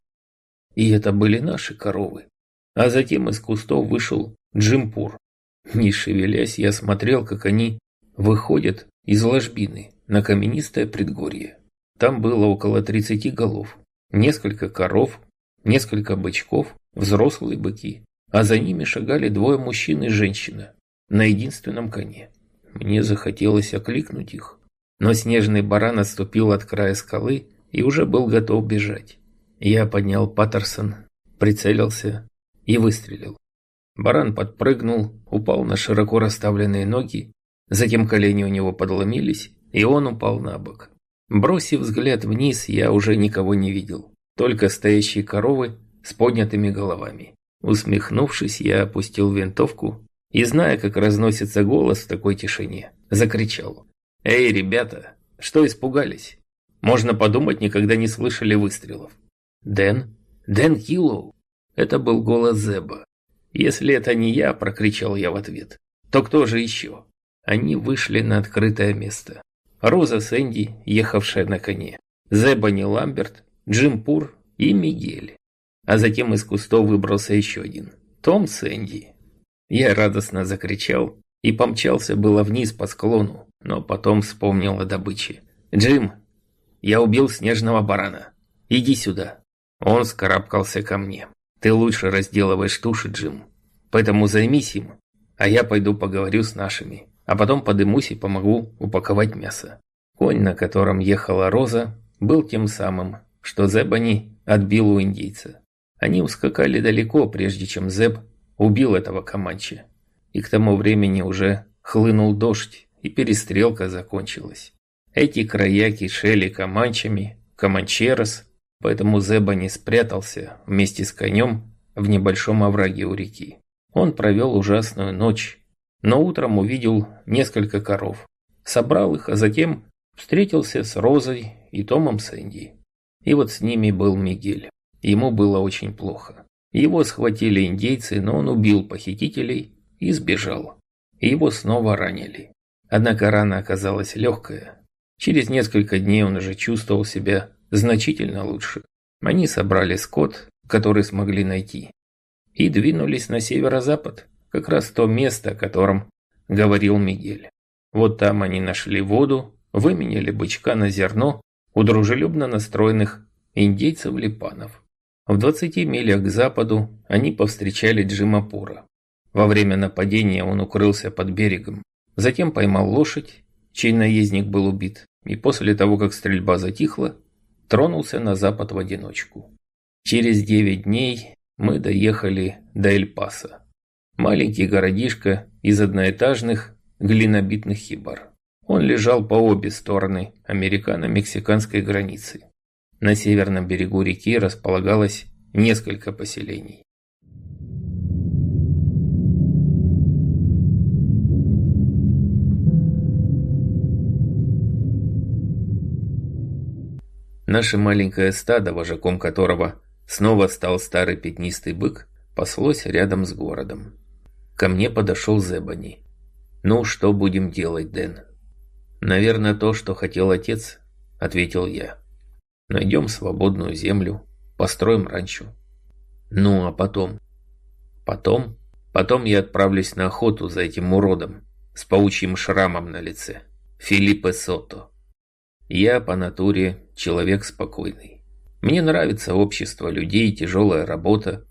И это были наши коровы. А затем из кустов вышел Джимпур. Не шевелясь, я смотрел, как они выходят из ложбины на каменистое предгорье. Там было около тридцати голов. Несколько коров, несколько бычков, взрослые быки. А за ними шагали двое мужчин и женщина на единственном коне. Мне захотелось окликнуть их. Но снежный баран отступил от края скалы и уже был готов бежать. Я поднял Паттерсон, прицелился и выстрелил. Баран подпрыгнул, упал на широко расставленные ноги, затем колени у него подломились, и он упал на бок. Бросив взгляд вниз, я уже никого не видел, только стоящие коровы с поднятыми головами. Усмехнувшись, я опустил винтовку и, зная, как разносится голос в такой тишине, закричал: «Эй, ребята, что испугались? Можно подумать, никогда не слышали выстрелов». «Дэн? Дэн Киллоу?» Это был голос Зеба. «Если это не я», – прокричал я в ответ, – «то кто же еще?» Они вышли на открытое место. Роза Сэнди, ехавшая на коне, Зебани Ламберт, Джим Пур и Мигель. А затем из кустов выбрался еще один – Том Сэнди. Я радостно закричал и помчался было вниз по склону, но потом вспомнил о добыче. «Джим, я убил снежного барана. Иди сюда». Он вскарабкался ко мне. «Ты лучше разделываешь туши, Джим, поэтому займись им, а я пойду поговорю с нашими, а потом подымусь и помогу упаковать мясо». Конь, на котором ехала Роза, был тем самым, что Зебани отбил у индейца. Они ускакали далеко, прежде чем Зеб убил этого команчи. И к тому времени уже хлынул дождь, и перестрелка закончилась. Эти края кишели команчами, команчерос, поэтому Зебани спрятался вместе с конем в небольшом овраге у реки. Он провел ужасную ночь, но утром увидел несколько коров. Собрал их, а затем встретился с Розой и Томом Сэнди. И вот с ними был Мигель. Ему было очень плохо. Его схватили индейцы, но он убил похитителей и сбежал. И его снова ранили. Однако рана оказалась легкая. Через несколько дней он уже чувствовал себя значительно лучше. Они собрали скот, который смогли найти, и двинулись на северо-запад, как раз то место, о котором говорил Мигель. Вот там они нашли воду, выменяли бычка на зерно у дружелюбно настроенных индейцев-липанов. В двадцати милях к западу они повстречали Джима Пора. Во время нападения он укрылся под берегом, затем поймал лошадь, чей наездник был убит, и после того, как стрельба затихла, тронулся на запад в одиночку. Через девять дней мы доехали до Эль-Пасо. Маленький городишко из одноэтажных глинобитных хибар. Он лежал по обе стороны американо-мексиканской границы. На северном берегу реки располагалось несколько поселений. Наше маленькое стадо, вожаком которого снова стал старый пятнистый бык, паслось рядом с городом. Ко мне подошел Зебани. «Ну, что будем делать, Дэн?» «Наверное, то, что хотел отец», — ответил я. «Найдем свободную землю, построим ранчо». «Ну, а потом?» «Потом? Потом я отправлюсь на охоту за этим уродом с паучьим шрамом на лице. Филиппе Сото. Я по натуре человек спокойный. Мне нравится общество людей, тяжелая работа,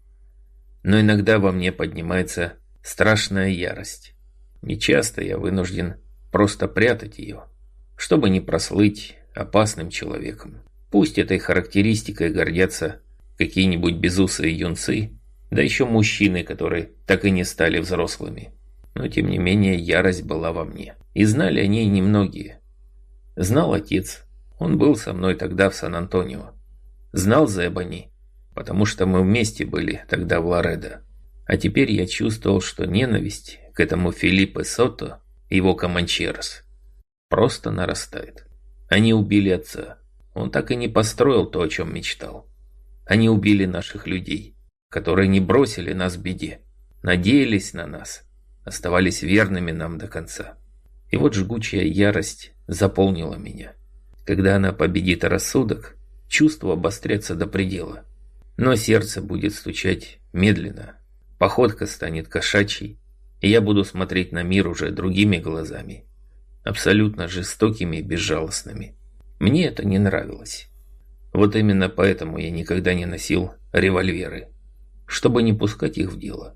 но иногда во мне поднимается страшная ярость. И часто я вынужден просто прятать ее, чтобы не прослыть опасным человеком. Пусть этой характеристикой гордятся какие-нибудь безусые юнцы, да еще мужчины, которые так и не стали взрослыми. Но тем не менее ярость была во мне. И знали о ней немногие. Знал отец, он был со мной тогда в Сан-Антонио. Знал Зебани, потому что мы вместе были тогда в Ларедо. А теперь я чувствовал, что ненависть к этому Филиппе Сото и его команчерос просто нарастает. Они убили отца. Он так и не построил то, о чем мечтал. Они убили наших людей, которые не бросили нас в беде, надеялись на нас, оставались верными нам до конца. И вот жгучая ярость заполнила меня. Когда она победит рассудок, чувства обострятся до предела. Но сердце будет стучать медленно, походка станет кошачьей, и я буду смотреть на мир уже другими глазами, абсолютно жестокими и безжалостными. Мне это не нравилось. Вот именно поэтому я никогда не носил револьверы, чтобы не пускать их в дело.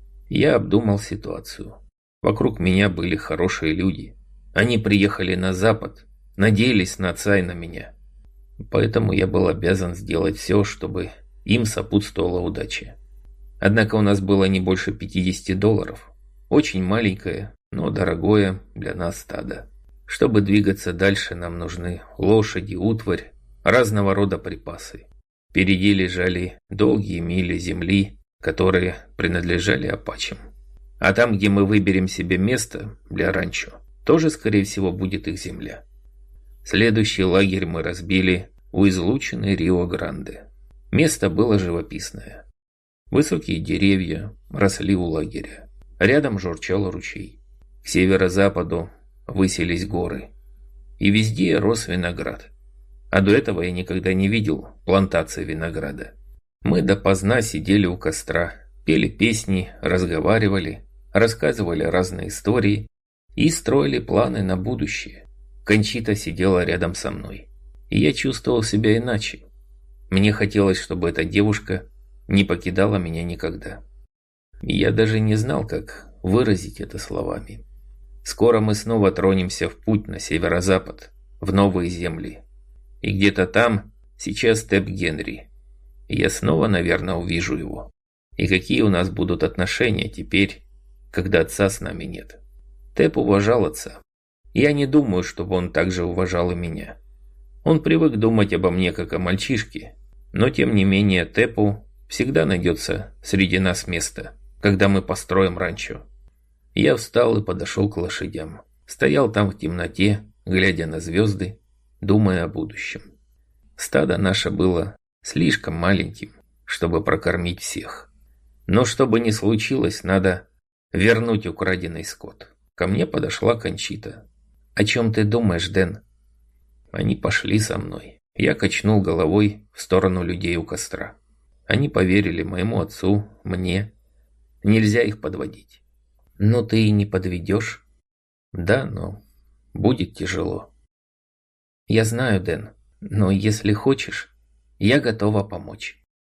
Я обдумал ситуацию. Вокруг меня были хорошие люди. Они приехали на Запад, надеялись на отца и на меня. Поэтому я был обязан сделать все, чтобы им сопутствовала удача. Однако у нас было не больше пятидесяти долларов. Очень маленькое, но дорогое для нас стадо. Чтобы двигаться дальше, нам нужны лошади, утварь, разного рода припасы. Впереди лежали долгие мили земли, которые принадлежали апачам. А там, где мы выберем себе место для ранчо, тоже, скорее всего, будет их земля. Следующий лагерь мы разбили у излучины Рио-Гранде. Место было живописное. Высокие деревья росли у лагеря. Рядом журчал ручей. К северо-западу высились горы. И везде рос виноград. А до этого я никогда не видел плантации винограда. Мы допоздна сидели у костра, пели песни, разговаривали, рассказывали разные истории и строили планы на будущее. Кончита сидела рядом со мной. И я чувствовал себя иначе. Мне хотелось, чтобы эта девушка не покидала меня никогда. И я даже не знал, как выразить это словами. Скоро мы снова тронемся в путь на северо-запад, в новые земли. И где-то там сейчас Тэп Генри. И я снова, наверное, увижу его. И какие у нас будут отношения теперь, когда отца с нами нет. Тэп уважал отца. Я не думаю, чтобы он также уважал и меня. Он привык думать обо мне как о мальчишке, но тем не менее Тэпу всегда найдется среди нас место, когда мы построим ранчо. Я встал и подошел к лошадям. Стоял там в темноте, глядя на звезды, думая о будущем. Стадо наше было слишком маленьким, чтобы прокормить всех. Но что бы ни случилось, надо вернуть украденный скот. Ко мне подошла Кончита. «О чем ты думаешь, Дэн?» Они пошли со мной. Я качнул головой в сторону людей у костра. Они поверили моему отцу, мне. Нельзя их подводить. «Ну ты и не подведешь?» «Да, но будет тяжело». «Я знаю, Дэн, но если хочешь, я готова помочь».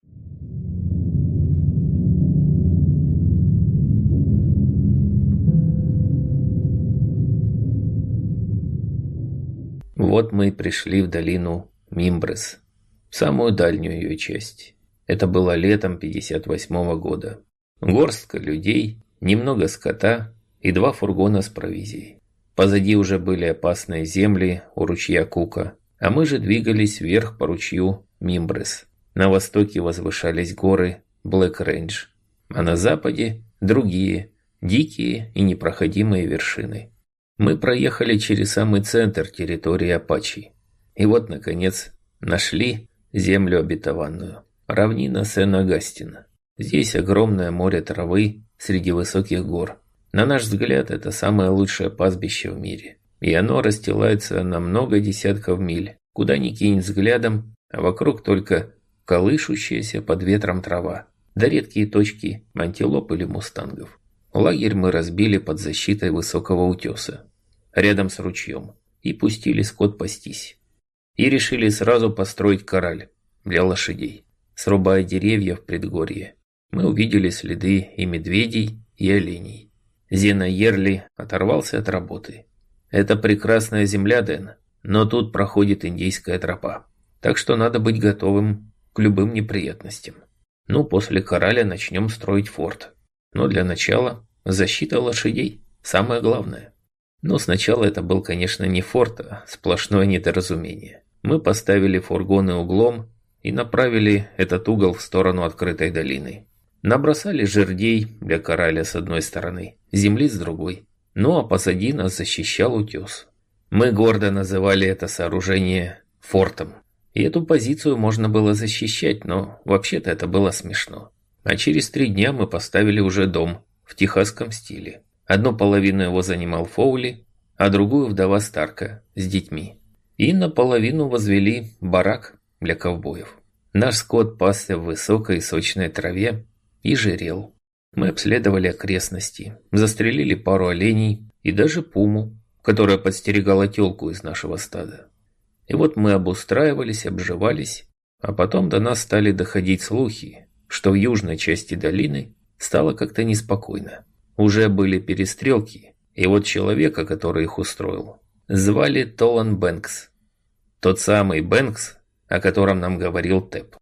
Вот мы и пришли в долину Мимбрес, в самую дальнюю ее часть. Это было летом пятьдесят восьмого года. Горстка людей, немного скота и два фургона с провизией. Позади уже были опасные земли у ручья Кука, а мы же двигались вверх по ручью Мимбрес. На востоке возвышались горы Блэк Рейндж, а на западе другие, дикие и непроходимые вершины. Мы проехали через самый центр территории Апачи. И вот, наконец, нашли землю обетованную. Равнина Сен-Агастина. Здесь огромное море травы среди высоких гор. На наш взгляд, это самое лучшее пастбище в мире. И оно расстилается на много десятков миль. Куда ни кинь взглядом, а вокруг только колышущаяся под ветром трава. Да редкие точки антилоп или мустангов. Лагерь мы разбили под защитой высокого утеса, рядом с ручьем, и пустили скот пастись. И решили сразу построить корраль для лошадей. Срубая деревья в предгорье, мы увидели следы и медведей, и оленей. Зена Ерли оторвался от работы. «Это прекрасная земля, Дэн, но тут проходит индейская тропа. Так что надо быть готовым к любым неприятностям. Ну, после корраля начнем строить форт. Но для начала защита лошадей – самое главное». Но сначала это был, конечно, не форт, а сплошное недоразумение. Мы поставили фургоны углом и направили этот угол в сторону открытой долины. Набросали жердей для корраля с одной стороны, земли с другой. Ну а позади нас защищал утес. Мы гордо называли это сооружение фортом. И эту позицию можно было защищать, но вообще-то это было смешно. А через три дня мы поставили уже дом в техасском стиле. Одну половину его занимал Фоули, а другую вдова Старка с детьми. И наполовину возвели барак для ковбоев. Наш скот пасся в высокой сочной траве и жирел. Мы обследовали окрестности, застрелили пару оленей и даже пуму, которая подстерегала тёлку из нашего стада. И вот мы обустраивались, обживались, а потом до нас стали доходить слухи, что в южной части долины стало как-то неспокойно. Уже были перестрелки, и вот человека, который их устроил, звали Толан Бэнкс. Тот самый Бэнкс, о котором нам говорил Тэп.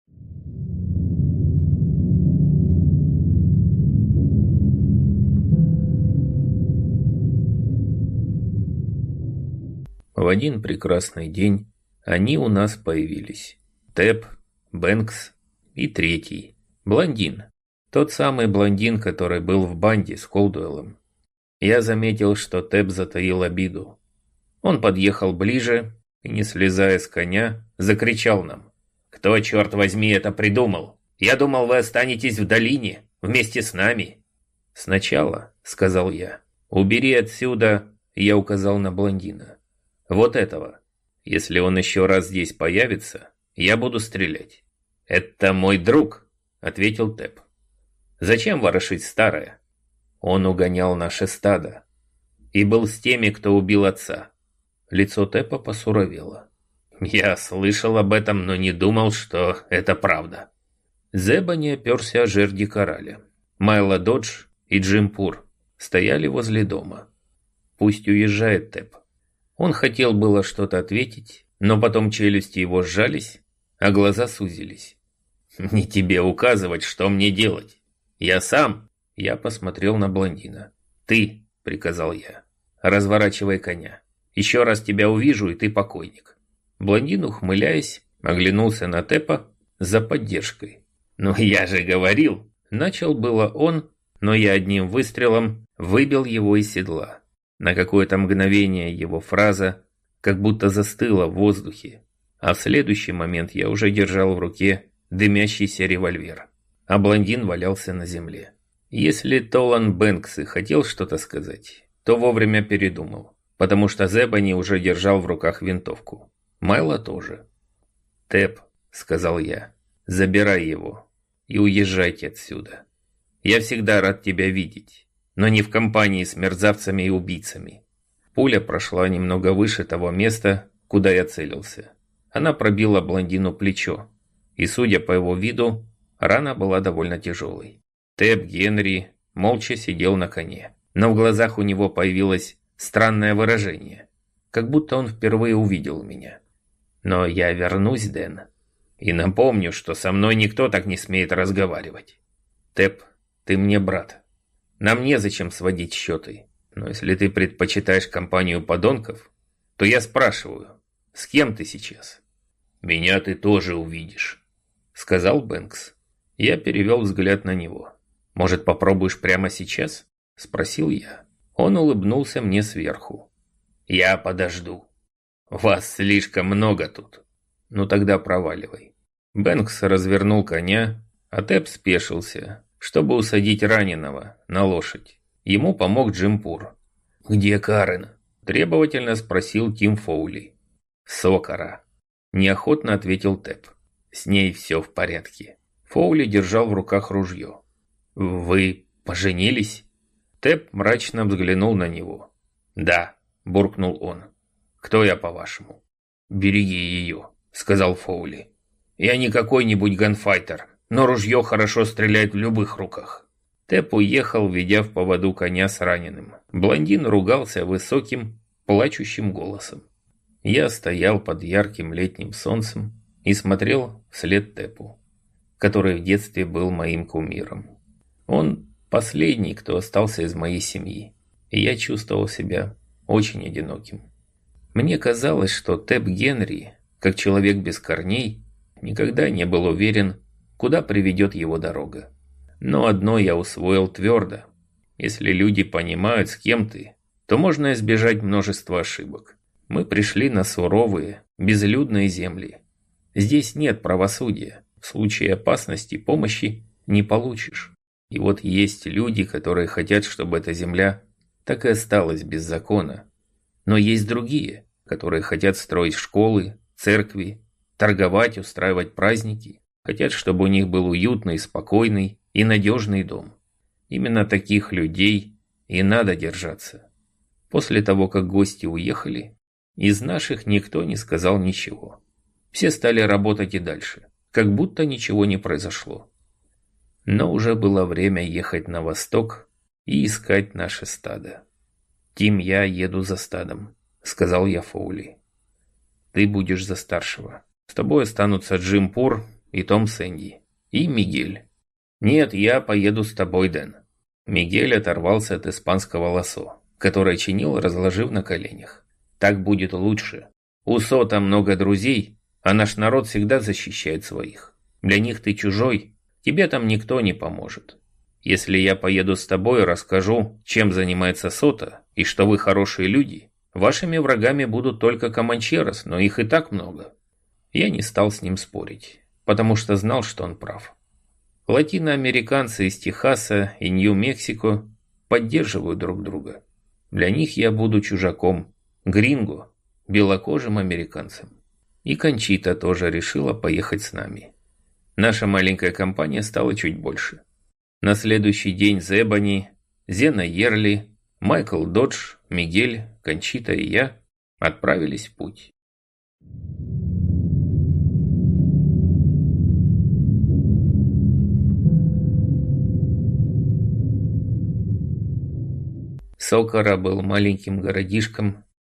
В один прекрасный день они у нас появились. Тэп, Бэнкс и третий, блондин. Тот самый блондин, который был в банде с Колдуэллом. Я заметил, что Тэп затаил обиду. Он подъехал ближе и, не слезая с коня, закричал нам: «Кто, черт возьми, это придумал? Я думал, вы останетесь в долине вместе с нами». «Сначала, — сказал я, — убери отсюда, — я указал на блондина, — вот этого. Если он еще раз здесь появится, я буду стрелять». «Это мой друг», — ответил Тэп. «Зачем ворошить старое? Он угонял наше стадо и был с теми, кто убил отца». Лицо Тэпа посуровело. «Я слышал об этом, но не думал, что это правда». Зеба не оперся о жерди корраля. Майло Додж и Джим Пур стояли возле дома. «Пусть уезжает Тэп. Он хотел было что-то ответить, но потом челюсти его сжались, а глаза сузились. «Не тебе указывать, что мне делать. Я сам...» Я посмотрел на блондина. «Ты», — приказал я, — «разворачивай коня. Еще раз тебя увижу, и ты покойник». Блондин, ухмыляясь, оглянулся на Тэпа за поддержкой. «Ну я же говорил!» Начал было он, но я одним выстрелом выбил его из седла. На какое-то мгновение его фраза как будто застыла в воздухе, а в следующий момент я уже держал в руке дымящийся револьвер, а блондин валялся на земле. Если Толан Бэнкс и хотел что-то сказать, то вовремя передумал, потому что Зебани уже держал в руках винтовку. Майло тоже. «Тэп», — сказал я, — «забирай его и уезжайте отсюда. Я всегда рад тебя видеть, но не в компании с мерзавцами и убийцами». Пуля прошла немного выше того места, куда я целился. Она пробила блондину плечо, и, судя по его виду, рана была довольно тяжелой. Тэп Генри молча сидел на коне, но в глазах у него появилось странное выражение, как будто он впервые увидел меня. «Но я вернусь, Дэн, и напомню, что со мной никто так не смеет разговаривать. Тэп, ты мне брат. Нам незачем сводить счеты, но если ты предпочитаешь компанию подонков, то я спрашиваю, с кем ты сейчас?» «Меня ты тоже увидишь», — сказал Бэнкс. Я перевел взгляд на него. «Может, попробуешь прямо сейчас?» — спросил я. Он улыбнулся мне сверху. «Я подожду. Вас слишком много тут. Ну тогда проваливай». Бэнкс развернул коня, а Тэп спешился, чтобы усадить раненого на лошадь. Ему помог Джим Пур. «Где Карен?» – требовательно спросил Тим Фоули. «Сокара», – неохотно ответил Тэп. «С ней все в порядке». Фоули держал в руках ружье. «Вы поженились?» Тэп мрачно взглянул на него. «Да», – буркнул он. «Кто я, по-вашему?» «Береги ее», – сказал Фоули. «Я не какой-нибудь ганфайтер, но ружье хорошо стреляет в любых руках». Тэп уехал, ведя в поводу коня с раненым. Блондин ругался высоким, плачущим голосом. Я стоял под ярким летним солнцем и смотрел вслед Тэпу, который в детстве был моим кумиром. Он последний, кто остался из моей семьи, и я чувствовал себя очень одиноким. Мне казалось, что Тэп Генри, как человек без корней, никогда не был уверен, куда приведет его дорога. Но одно я усвоил твердо. Если люди понимают, с кем ты, то можно избежать множества ошибок. Мы пришли на суровые, безлюдные земли. Здесь нет правосудия. В случае опасности помощи не получишь. И вот есть люди, которые хотят, чтобы эта земля так и осталась без закона. Но есть другие, которые хотят строить школы, церкви, торговать, устраивать праздники. Хотят, чтобы у них был уютный, спокойный и надежный дом. Именно таких людей и надо держаться. После того, как гости уехали, из наших никто не сказал ничего. Все стали работать и дальше, как будто ничего не произошло. Но уже было время ехать на восток и искать наше стадо. «Тим, я еду за стадом», — сказал я Фоули. «Ты будешь за старшего. С тобой останутся Джим Пур и Том Сэнди. И Мигель». «Нет, я поеду с тобой, Дэн». Мигель оторвался от испанского лассо, которое чинил, разложив на коленях. «Так будет лучше. У Сота много друзей, а наш народ всегда защищает своих. Для них ты чужой, тебе там никто не поможет. Если я поеду с тобой и расскажу, чем занимается Сота, и что вы хорошие люди, вашими врагами будут только команчерос, но их и так много». Я не стал с ним спорить, потому что знал, что он прав. Латиноамериканцы из Техаса и Нью-Мексико поддерживают друг друга. Для них я буду чужаком, гринго, белокожим американцем. И Кончита тоже решила поехать с нами. Наша маленькая компания стала чуть больше. На следующий день Зебани, Зена Ерли, Майкл Додж, Мигель, Кончита и я отправились в путь. Сокара был маленьким городишком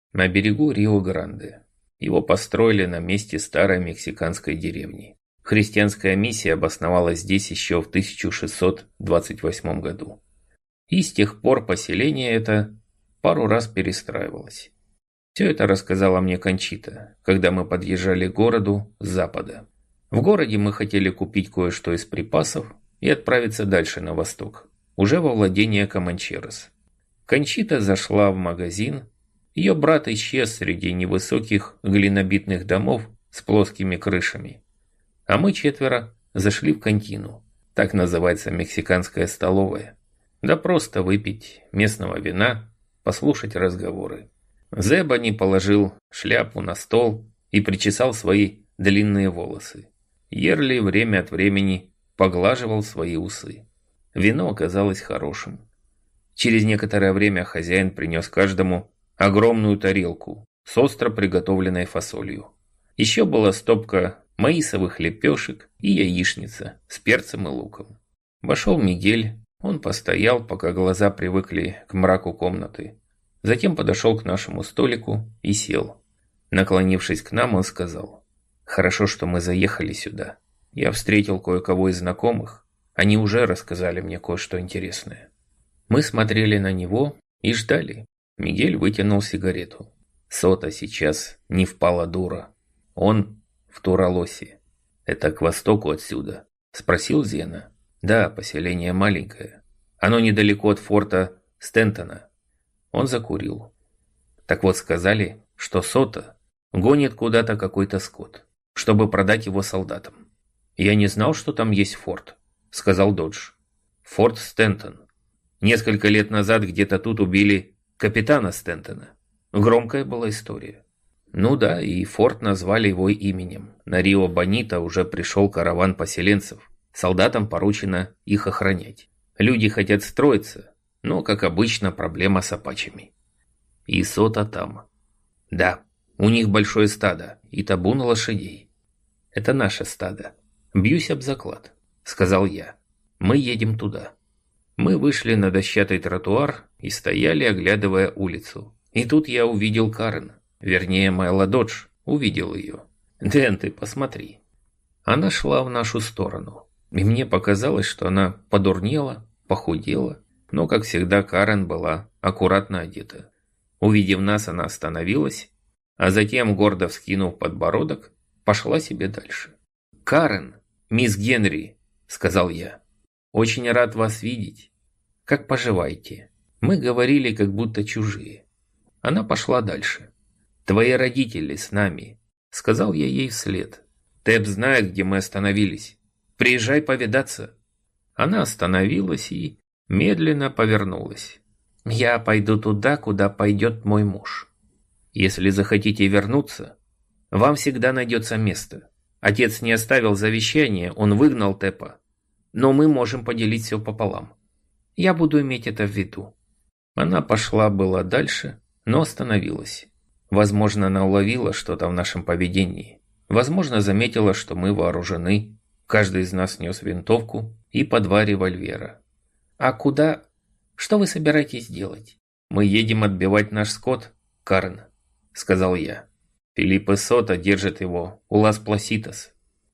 на берегу Рио-Гранде. Его построили на месте старой мексиканской деревни. Христианская миссия обосновалась здесь еще в тысяча шестьсот двадцать восьмом году. И с тех пор поселение это пару раз перестраивалось. Все это рассказала мне Кончита, когда мы подъезжали к городу с запада. В городе мы хотели купить кое-что из припасов и отправиться дальше на восток, уже во владение Команчерос. Кончита зашла в магазин. Ее брат исчез среди невысоких глинобитных домов с плоскими крышами. А мы четверо зашли в кантину, так называется мексиканская столовая. Да просто выпить местного вина, послушать разговоры. Зебани положил шляпу на стол и причесал свои длинные волосы. Ерли время от времени поглаживал свои усы. Вино оказалось хорошим. Через некоторое время хозяин принес каждому огромную тарелку с остро приготовленной фасолью. Еще была стопка маисовых лепешек и яичница с перцем и луком. Вошел Мигель, он постоял, пока глаза привыкли к мраку комнаты. Затем подошел к нашему столику и сел. Наклонившись к нам, он сказал: «Хорошо, что мы заехали сюда. Я встретил кое-кого из знакомых. Они уже рассказали мне кое-что интересное». Мы смотрели на него и ждали. Мигель вытянул сигарету. Сота сейчас не в Паладура. Он в Туралосе. «Это к востоку отсюда?» – спросил Зена. «Да, поселение маленькое. Оно недалеко от форта Стентона». Он закурил. «Так вот, сказали, что Сота гонит куда-то какой-то скот, чтобы продать его солдатам». «Я не знал, что там есть форт», – сказал Додж. «Форт Стентон. Несколько лет назад где-то тут убили капитана Стентона. Громкая была история». «Ну да, и форт назвали его именем. На Рио-Бонита уже пришел караван поселенцев. Солдатам поручено их охранять. Люди хотят строиться, но, как обычно, проблема с апачами». «И Сота там». «Да, у них большое стадо и табун лошадей». «Это наше стадо. Бьюсь об заклад», — сказал я. «Мы едем туда». Мы вышли на дощатый тротуар и стояли, оглядывая улицу. И тут я увидел Карен. Вернее, Майла Додж увидел ее. «Дэн, ты посмотри». Она шла в нашу сторону. И мне показалось, что она подурнела, похудела. Но, как всегда, Карен была аккуратно одета. Увидев нас, она остановилась, а затем, гордо вскинув подбородок, пошла себе дальше. «Карен, мисс Генри», — сказал я, — «очень рад вас видеть. Как поживаете?» Мы говорили, как будто чужие. Она пошла дальше. «Твои родители с нами», — сказал я ей вслед. «Тэп знает, где мы остановились. Приезжай повидаться». Она остановилась и медленно повернулась. «Я пойду туда, куда пойдет мой муж. Если захотите вернуться, вам всегда найдется место. Отец не оставил завещание, он выгнал Тэпа. Но мы можем поделить все пополам. Я буду иметь это в виду». Она пошла была дальше, но остановилась. Возможно, она уловила что-то в нашем поведении. Возможно, заметила, что мы вооружены. Каждый из нас нес винтовку и по два револьвера. «А куда? Что вы собираетесь делать?» «Мы едем отбивать наш скот, Карен», — сказал я. «Филиппе Сота держит его у Лас-Пласитос».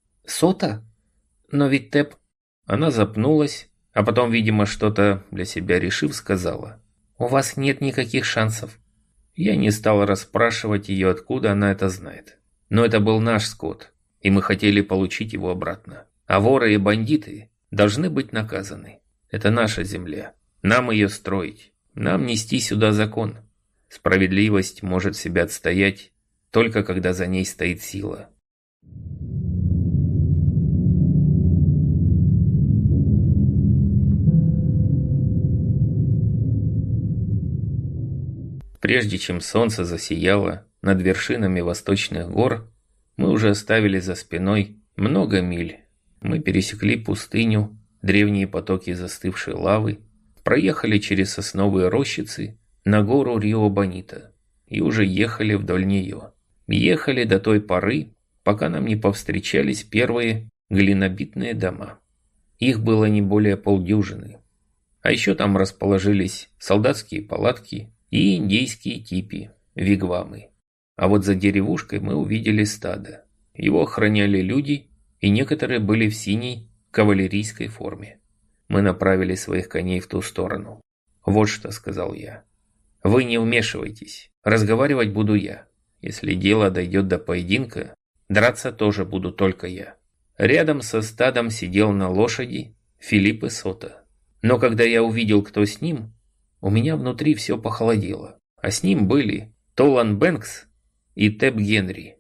«Сота? Но ведь Тэп...» Она запнулась, а потом, видимо, что-то для себя решив, сказала: «У вас нет никаких шансов». Я не стал расспрашивать ее, откуда она это знает. Но это был наш скот, и мы хотели получить его обратно. А воры и бандиты должны быть наказаны. Это наша земля. Нам ее строить. Нам нести сюда закон. Справедливость может себя отстоять, только когда за ней стоит сила. Прежде чем солнце засияло над вершинами восточных гор, мы уже оставили за спиной много миль. Мы пересекли пустыню, древние потоки застывшей лавы, проехали через сосновые рощицы на гору Рио-Бонита и уже ехали вдоль нее. Ехали до той поры, пока нам не повстречались первые глинобитные дома. Их было не более полдюжины. А еще там расположились солдатские палатки и индейские типи. вигвамы. А вот за деревушкой мы увидели стадо. Его охраняли люди, и некоторые были в синей кавалерийской форме. Мы направили своих коней в ту сторону. «Вот что», — сказал я. «Вы не вмешивайтесь. Разговаривать буду я. Если дело дойдет до поединка, драться тоже буду только я». Рядом со стадом сидел на лошади Филипп Эссота. Но когда я увидел, кто с ним, у меня внутри все похолодело. А с ним были Толан Бэнкс и Тэп Генри.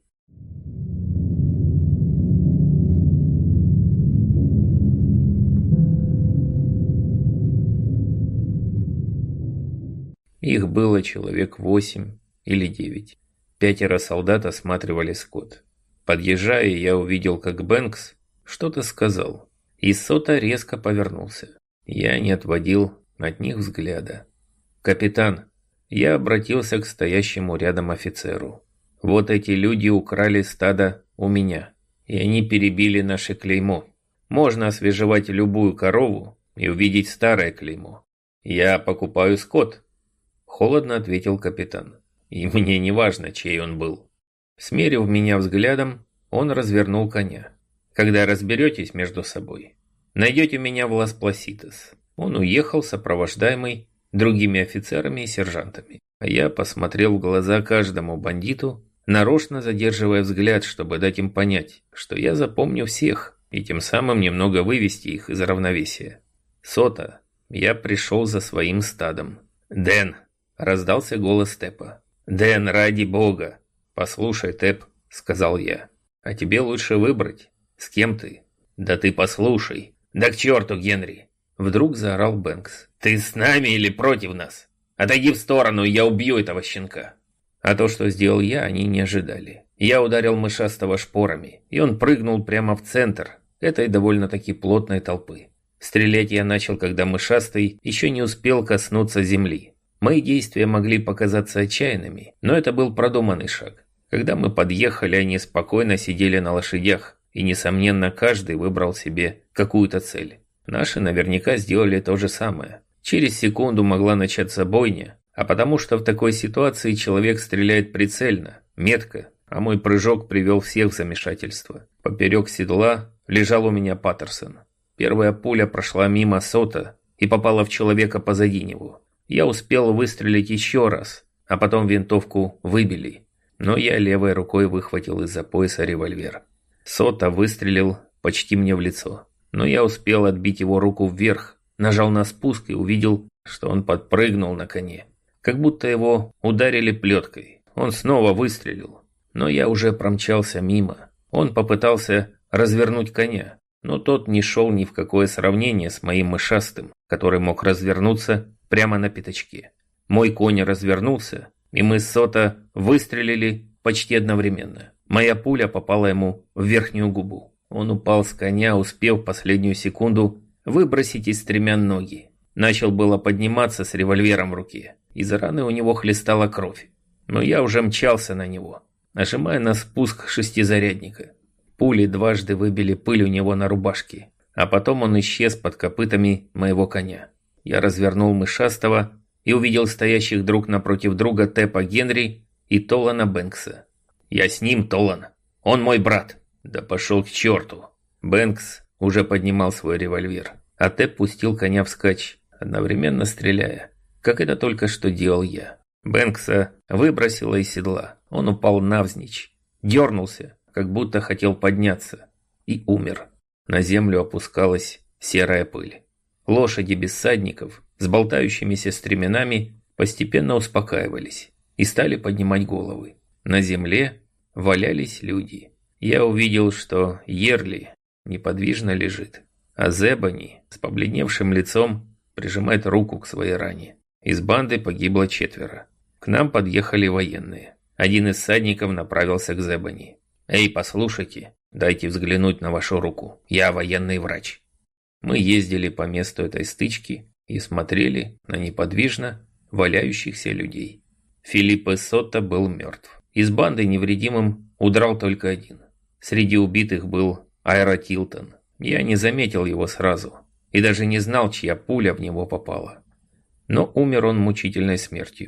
Их было человек восемь или девять. Пятеро солдат осматривали скот. Подъезжая, я увидел, как Бэнкс что-то сказал, и Сота резко повернулся. Я не отводил от них взгляда. «Капитан», я обратился к стоящему рядом офицеру. «Вот эти люди украли стадо у меня, и они перебили наше клеймо. Можно освежевать любую корову и увидеть старое клеймо. Я покупаю скот», — холодно ответил капитан. «И мне не важно, чей он был». Смерив меня взглядом, он развернул коня. «Когда разберетесь между собой, найдете меня в Лас-Пласитос». Он уехал, сопровождаемый другими офицерами и сержантами. А я посмотрел в глаза каждому бандиту, нарочно задерживая взгляд, чтобы дать им понять, что я запомню всех, и тем самым немного вывести их из равновесия. «Сота, я пришел за своим стадом». «Дэн!» – раздался голос Тэпа. «Дэн, ради бога!» «Послушай, Тэп», — сказал я, — «а тебе лучше выбрать, с кем ты». «Да ты послушай». «Да к черту, Генри!» Вдруг заорал Бэнкс. «Ты с нами или против нас? Отойди в сторону, и я убью этого щенка». А то, что сделал я, они не ожидали. Я ударил мышастого шпорами, и он прыгнул прямо в центр этой довольно-таки плотной толпы. Стрелять я начал, когда мышастый еще не успел коснуться земли. Мои действия могли показаться отчаянными, но это был продуманный шаг. Когда мы подъехали, они спокойно сидели на лошадях, и, несомненно, каждый выбрал себе какую-то цель. Наши наверняка сделали то же самое. Через секунду могла начаться бойня, а потому что в такой ситуации человек стреляет прицельно, метко, а мой прыжок привел всех в замешательство. Поперек седла лежал у меня Паттерсон. Первая пуля прошла мимо Сота и попала в человека позади него. Я успел выстрелить еще раз, а потом винтовку выбили. Но я левой рукой выхватил из-за пояса револьвер. Сота выстрелил почти мне в лицо. Но я успел отбить его руку вверх, нажал на спуск и увидел, что он подпрыгнул на коне. Как будто его ударили плеткой. Он снова выстрелил. Но я уже промчался мимо. Он попытался развернуть коня, но тот не шел ни в какое сравнение с моим мышастым, который мог развернуться прямо на пятачке. Мой конь развернулся, и мы с Сота выстрелили почти одновременно. Моя пуля попала ему в верхнюю губу. Он упал с коня, успев в последнюю секунду выбросить из стремян ноги. Начал было подниматься с револьвером в руке. Из раны у него хлестала кровь. Но я уже мчался на него, нажимая на спуск шестизарядника. Пули дважды выбили пыль у него на рубашке, а потом он исчез под копытами моего коня. Я развернул мышастого и увидел стоящих друг напротив друга Тэпа Генри и Толана Бэнкса. «Я с ним, Толан. Он мой брат». «Да пошел к черту». Бэнкс уже поднимал свой револьвер, а Тэп пустил коня вскачь, одновременно стреляя, как это только что делал я. Бэнкса выбросило из седла. Он упал навзничь, дернулся, как будто хотел подняться, и умер. На землю опускалась серая пыль. Лошади без всадников с болтающимися стременами постепенно успокаивались и стали поднимать головы. На земле валялись люди. Я увидел, что Йерли неподвижно лежит, а Зебани с побледневшим лицом прижимает руку к своей ране. Из банды погибло четверо. К нам подъехали военные. Один из всадников направился к Зебани. «Эй, послушайте, дайте взглянуть на вашу руку. Я военный врач». Мы ездили по месту этой стычки и смотрели на неподвижно валяющихся людей. Филипп Эссота был мертв. Из банды невредимым удрал только один. Среди убитых был Айра Тилтон. Я не заметил его сразу и даже не знал, чья пуля в него попала. Но умер он мучительной смертью.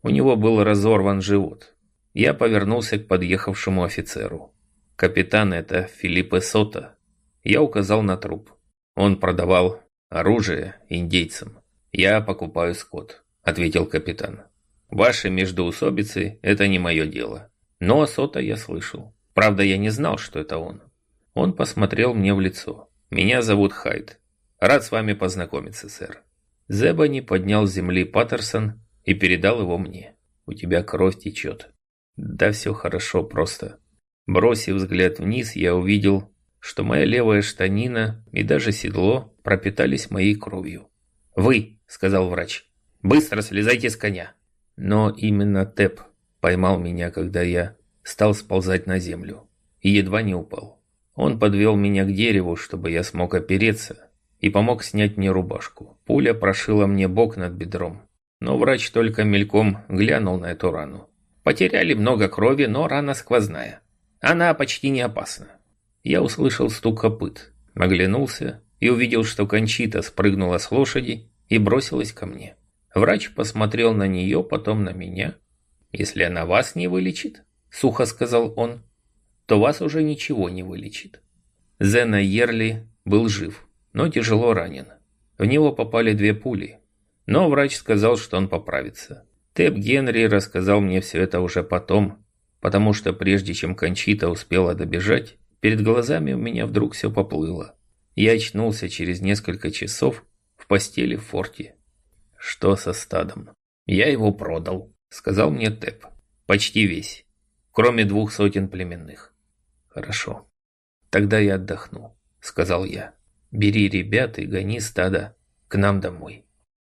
У него был разорван живот. Я повернулся к подъехавшему офицеру. «Капитан, это Филиппе Сота». Я указал на труп. Он продавал оружие индейцам. «Я покупаю скот», — ответил капитан. «Ваши междоусобицы — это не мое дело». Но о Сота я слышал. Правда, я не знал, что это он. Он посмотрел мне в лицо. «Меня зовут Хайд. Рад с вами познакомиться, сэр». Зебани поднял с земли Паттерсон и передал его мне. «У тебя кровь течет». «Да все хорошо просто». Бросив взгляд вниз, я увидел, что моя левая штанина и даже седло пропитались моей кровью. «Вы», — сказал врач, — «быстро слезайте с коня». Но именно Тэп поймал меня, когда я стал сползать на землю, и едва не упал. Он подвел меня к дереву, чтобы я смог опереться, и помог снять мне рубашку. Пуля прошила мне бок над бедром, но врач только мельком глянул на эту рану. «Потеряли много крови, но рана сквозная. Она почти не опасна». Я услышал стук копыт, оглянулся и увидел, что Кончита спрыгнула с лошади и бросилась ко мне. Врач посмотрел на нее, потом на меня. «Если она вас не вылечит, — сухо сказал он, — то вас уже ничего не вылечит». Зена Йерли был жив, но тяжело ранен. В него попали две пули, но врач сказал, что он поправится. Тэп Генри рассказал мне все это уже потом, потому что прежде чем Кончита успела добежать, перед глазами у меня вдруг все поплыло. Я очнулся через несколько часов в постели в форте. «Что со стадом?» «Я его продал», — сказал мне Тэп. «Почти весь, кроме двух сотен племенных». «Хорошо, тогда я отдохну», — сказал я. «Бери ребят и гони стадо к нам домой».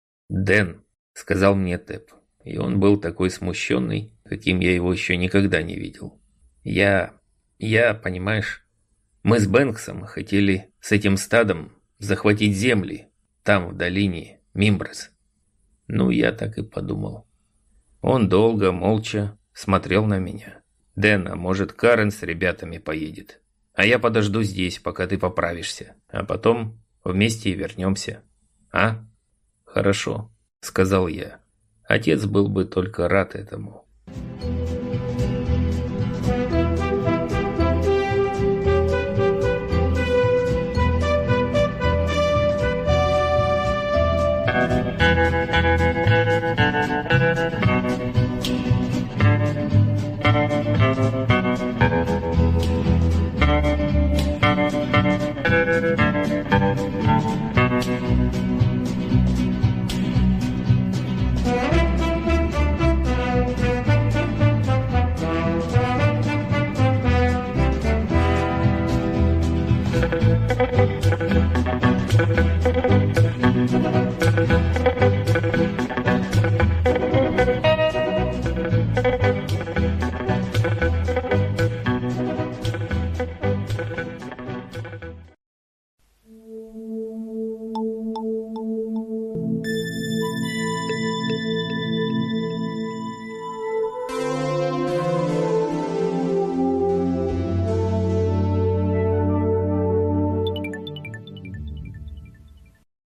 «Дэн», — сказал мне Тэп, и он был такой смущенный, каким я его еще никогда не видел. «Я... я, понимаешь, мы с Бэнксом хотели с этим стадом захватить земли, там, в долине Мимбрес». Ну, я так и подумал. Он долго, молча смотрел на меня. «Дэн, а может, Карен с ребятами поедет? А я подожду здесь, пока ты поправишься, а потом вместе и вернемся. А?» «Хорошо», — сказал я. Отец был бы только рад этому. Thank you.